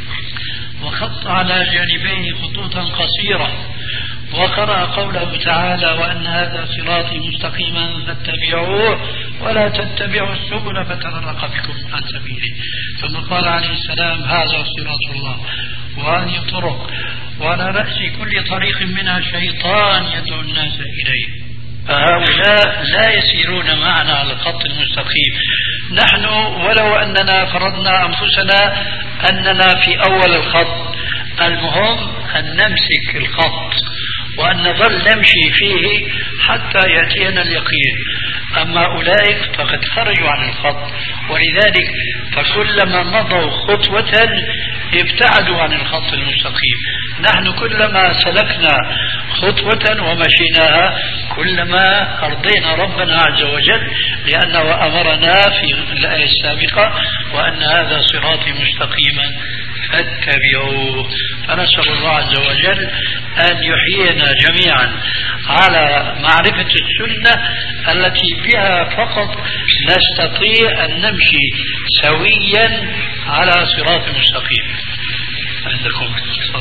وخط على جانبيه خطوطا قصيرة، وقرأ قوله تعالى: وأن هذا صراطي مستقيما فاتبعوه ولا تتبعوا السبل فتفرق بكم عن سبيله. ثم قال عليه السلام: هذا صراط الله وهذه طرق، وعلى رأس كل طريق منها شيطان يدعو الناس إليه. فهؤلاء لا يسيرون معنا على الخط المستقيم. نحن ولو أننا فرضنا أنفسنا أننا في أول الخط، المهم أن نمسك الخط وأن نظل نمشي فيه حتى يأتينا اليقين. أما أولئك فقد خرجوا عن الخط، ولذلك فكلما مضوا خطوة ابتعدوا عن الخط المستقيم. نحن كلما سلكنا خطوة ومشيناها كلما أرضينا ربنا عز وجل، لأنه أمرنا في الآية السابقة: وأن هذا صراطي مستقيما فاتبعوه. فنسأل الله عز وجل أن يحيينا جميعا على معرفة السنة التي بها فقط نستطيع أن نمشي سويا على صراط مستقيم. عندكم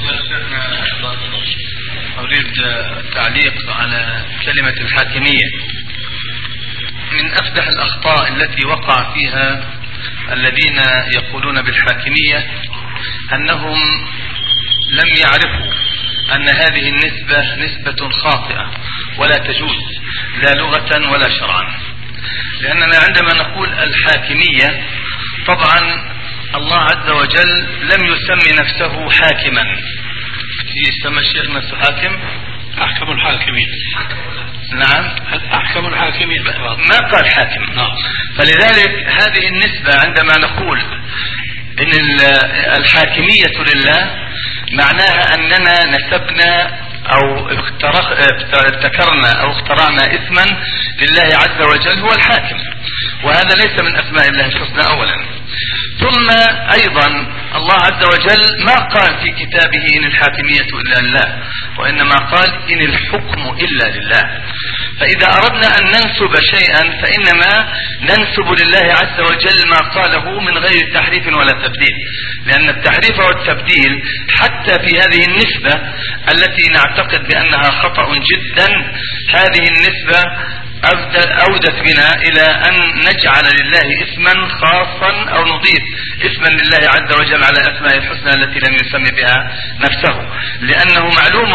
أريد تعليق على كلمة الحاكمية. من أفدح الأخطاء التي وقع فيها الذين يقولون بالحاكمية أنهم لم يعرفوا أن هذه النسبة نسبة خاطئة ولا تجوز لا لغة ولا شرعا. لأننا عندما نقول الحاكمية طبعا الله عز وجل لم يسمي نفسه حاكما. يسمى الشيخ نفسه حاكم؟ أحكم الحاكمين. نعم أحكم الحاكمين. ما قال حاكم. نعم. فلذلك هذه النسبة عندما نقول إن الحاكمية لله معناها أننا نسبنا أو ابتكرنا أو اخترعنا اسما لله عز وجل هو الحاكم، وهذا ليس من أسماء الله الحسنى أولا. ثم أيضا الله عز وجل ما قال في كتابه إن الحاكمية إلا لله، وإنما قال إن الحكم إلا لله. فإذا أردنا أن ننسب شيئا فإنما ننسب لله عز وجل ما قاله من غير تحريف ولا تبديل، لأن التحريف والتبديل حتى في هذه النسبة التي نعتقد بأنها خطأ جدا، هذه النسبة أودت بنا إلى أن نجعل لله اسما خاصا أو نضيف اسما لله عز وجل على أسماء الحسنى التي لم يسمي بها نفسه، لأنه معلوم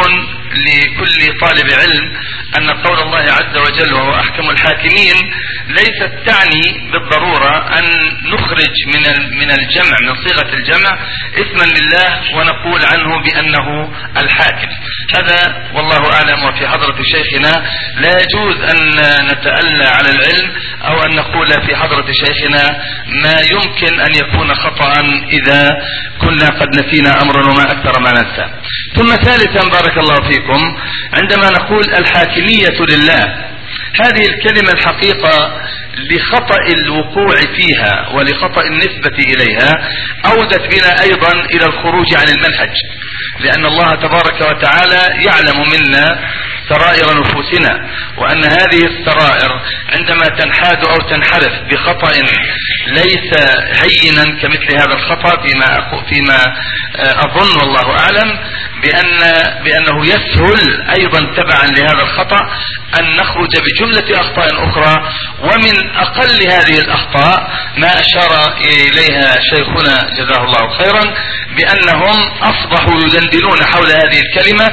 لكل طالب علم أن قول الله عز وجل وهو أحكم الحاكمين ليست تعني بالضرورة أن نخرج من من الجمع من صيغة الجمع اسما لله ونقول عنه بأنه الحاكم. هذا والله أعلم. وفي حضرة شيخنا لا يجوز أن نتألى على العلم أو أن نقول في حضرة شيخنا ما يمكن أن يكون خطأ إذا كنا قد نسينا أمرا وما أكثر ما ننسى. ثم ثالثا بارك الله فيكم، عندما نقول الحاكمية لله، هذه الكلمة الحقيقة لخطأ الوقوع فيها ولخطأ النسبة إليها أودت بنا أيضا إلى الخروج عن المنهج، لأن الله تبارك وتعالى يعلم منا سرائر نفوسنا، وأن هذه السرائر عندما تنحاد أو تنحرف بخطأ ليس هينا كمثل هذا الخطأ فيما فيما أظن والله أعلم بأن بأنه يسهل أيضا تبعا لهذا الخطأ أن نخرج بجملة أخطاء أخرى، ومن أقل هذه الأخطاء ما أشار إليها شيخنا جزاه الله خيرا بأنهم أصبحوا يدندنون حول هذه الكلمة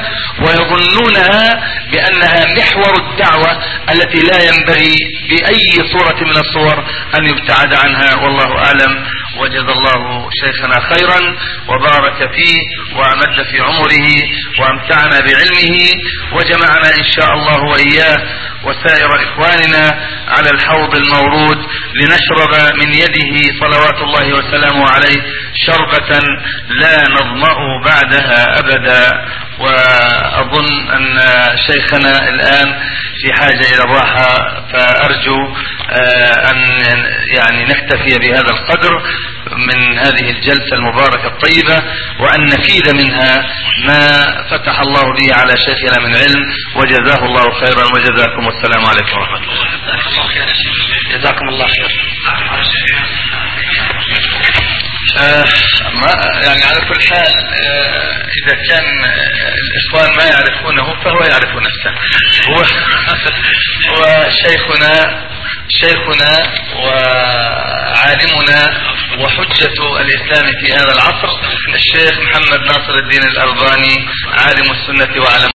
ويظنونها بأنها محور الدعوة التي لا ينبغي بأي صورة من الصور أن يبتعد عنها، والله أعلم. وجزا الله شيخنا خيرا وبارك فيه وأمد في عمره وأمتعنا بعلمه وجمعنا إن شاء الله وإياه وسائر إخواننا على الحوض المورود لنشرب من يده صلوات الله وسلامه عليه شربة لا نظمأ بعدها أبدا. وأظن أن شيخنا الآن في حاجة إلى الراحة، فأرجو أن يعني نكتفي بهذا القدر من هذه الجلسة المباركة الطيبة، وأن نفيد منها ما فتح الله به على شيخنا من علم، وجزاه الله خيرا وجزاكم. والسلام عليكم ورحمة الله. جزاكم الله خير. آه يعني على كل حال آه إذا كان الإخوان ما يعرفونه فهو يعرف نفسه. هو وشيخنا شيخنا وعالمنا وحجة الإسلام في هذا العصر الشيخ محمد ناصر الدين الألباني عالم السنة وعلم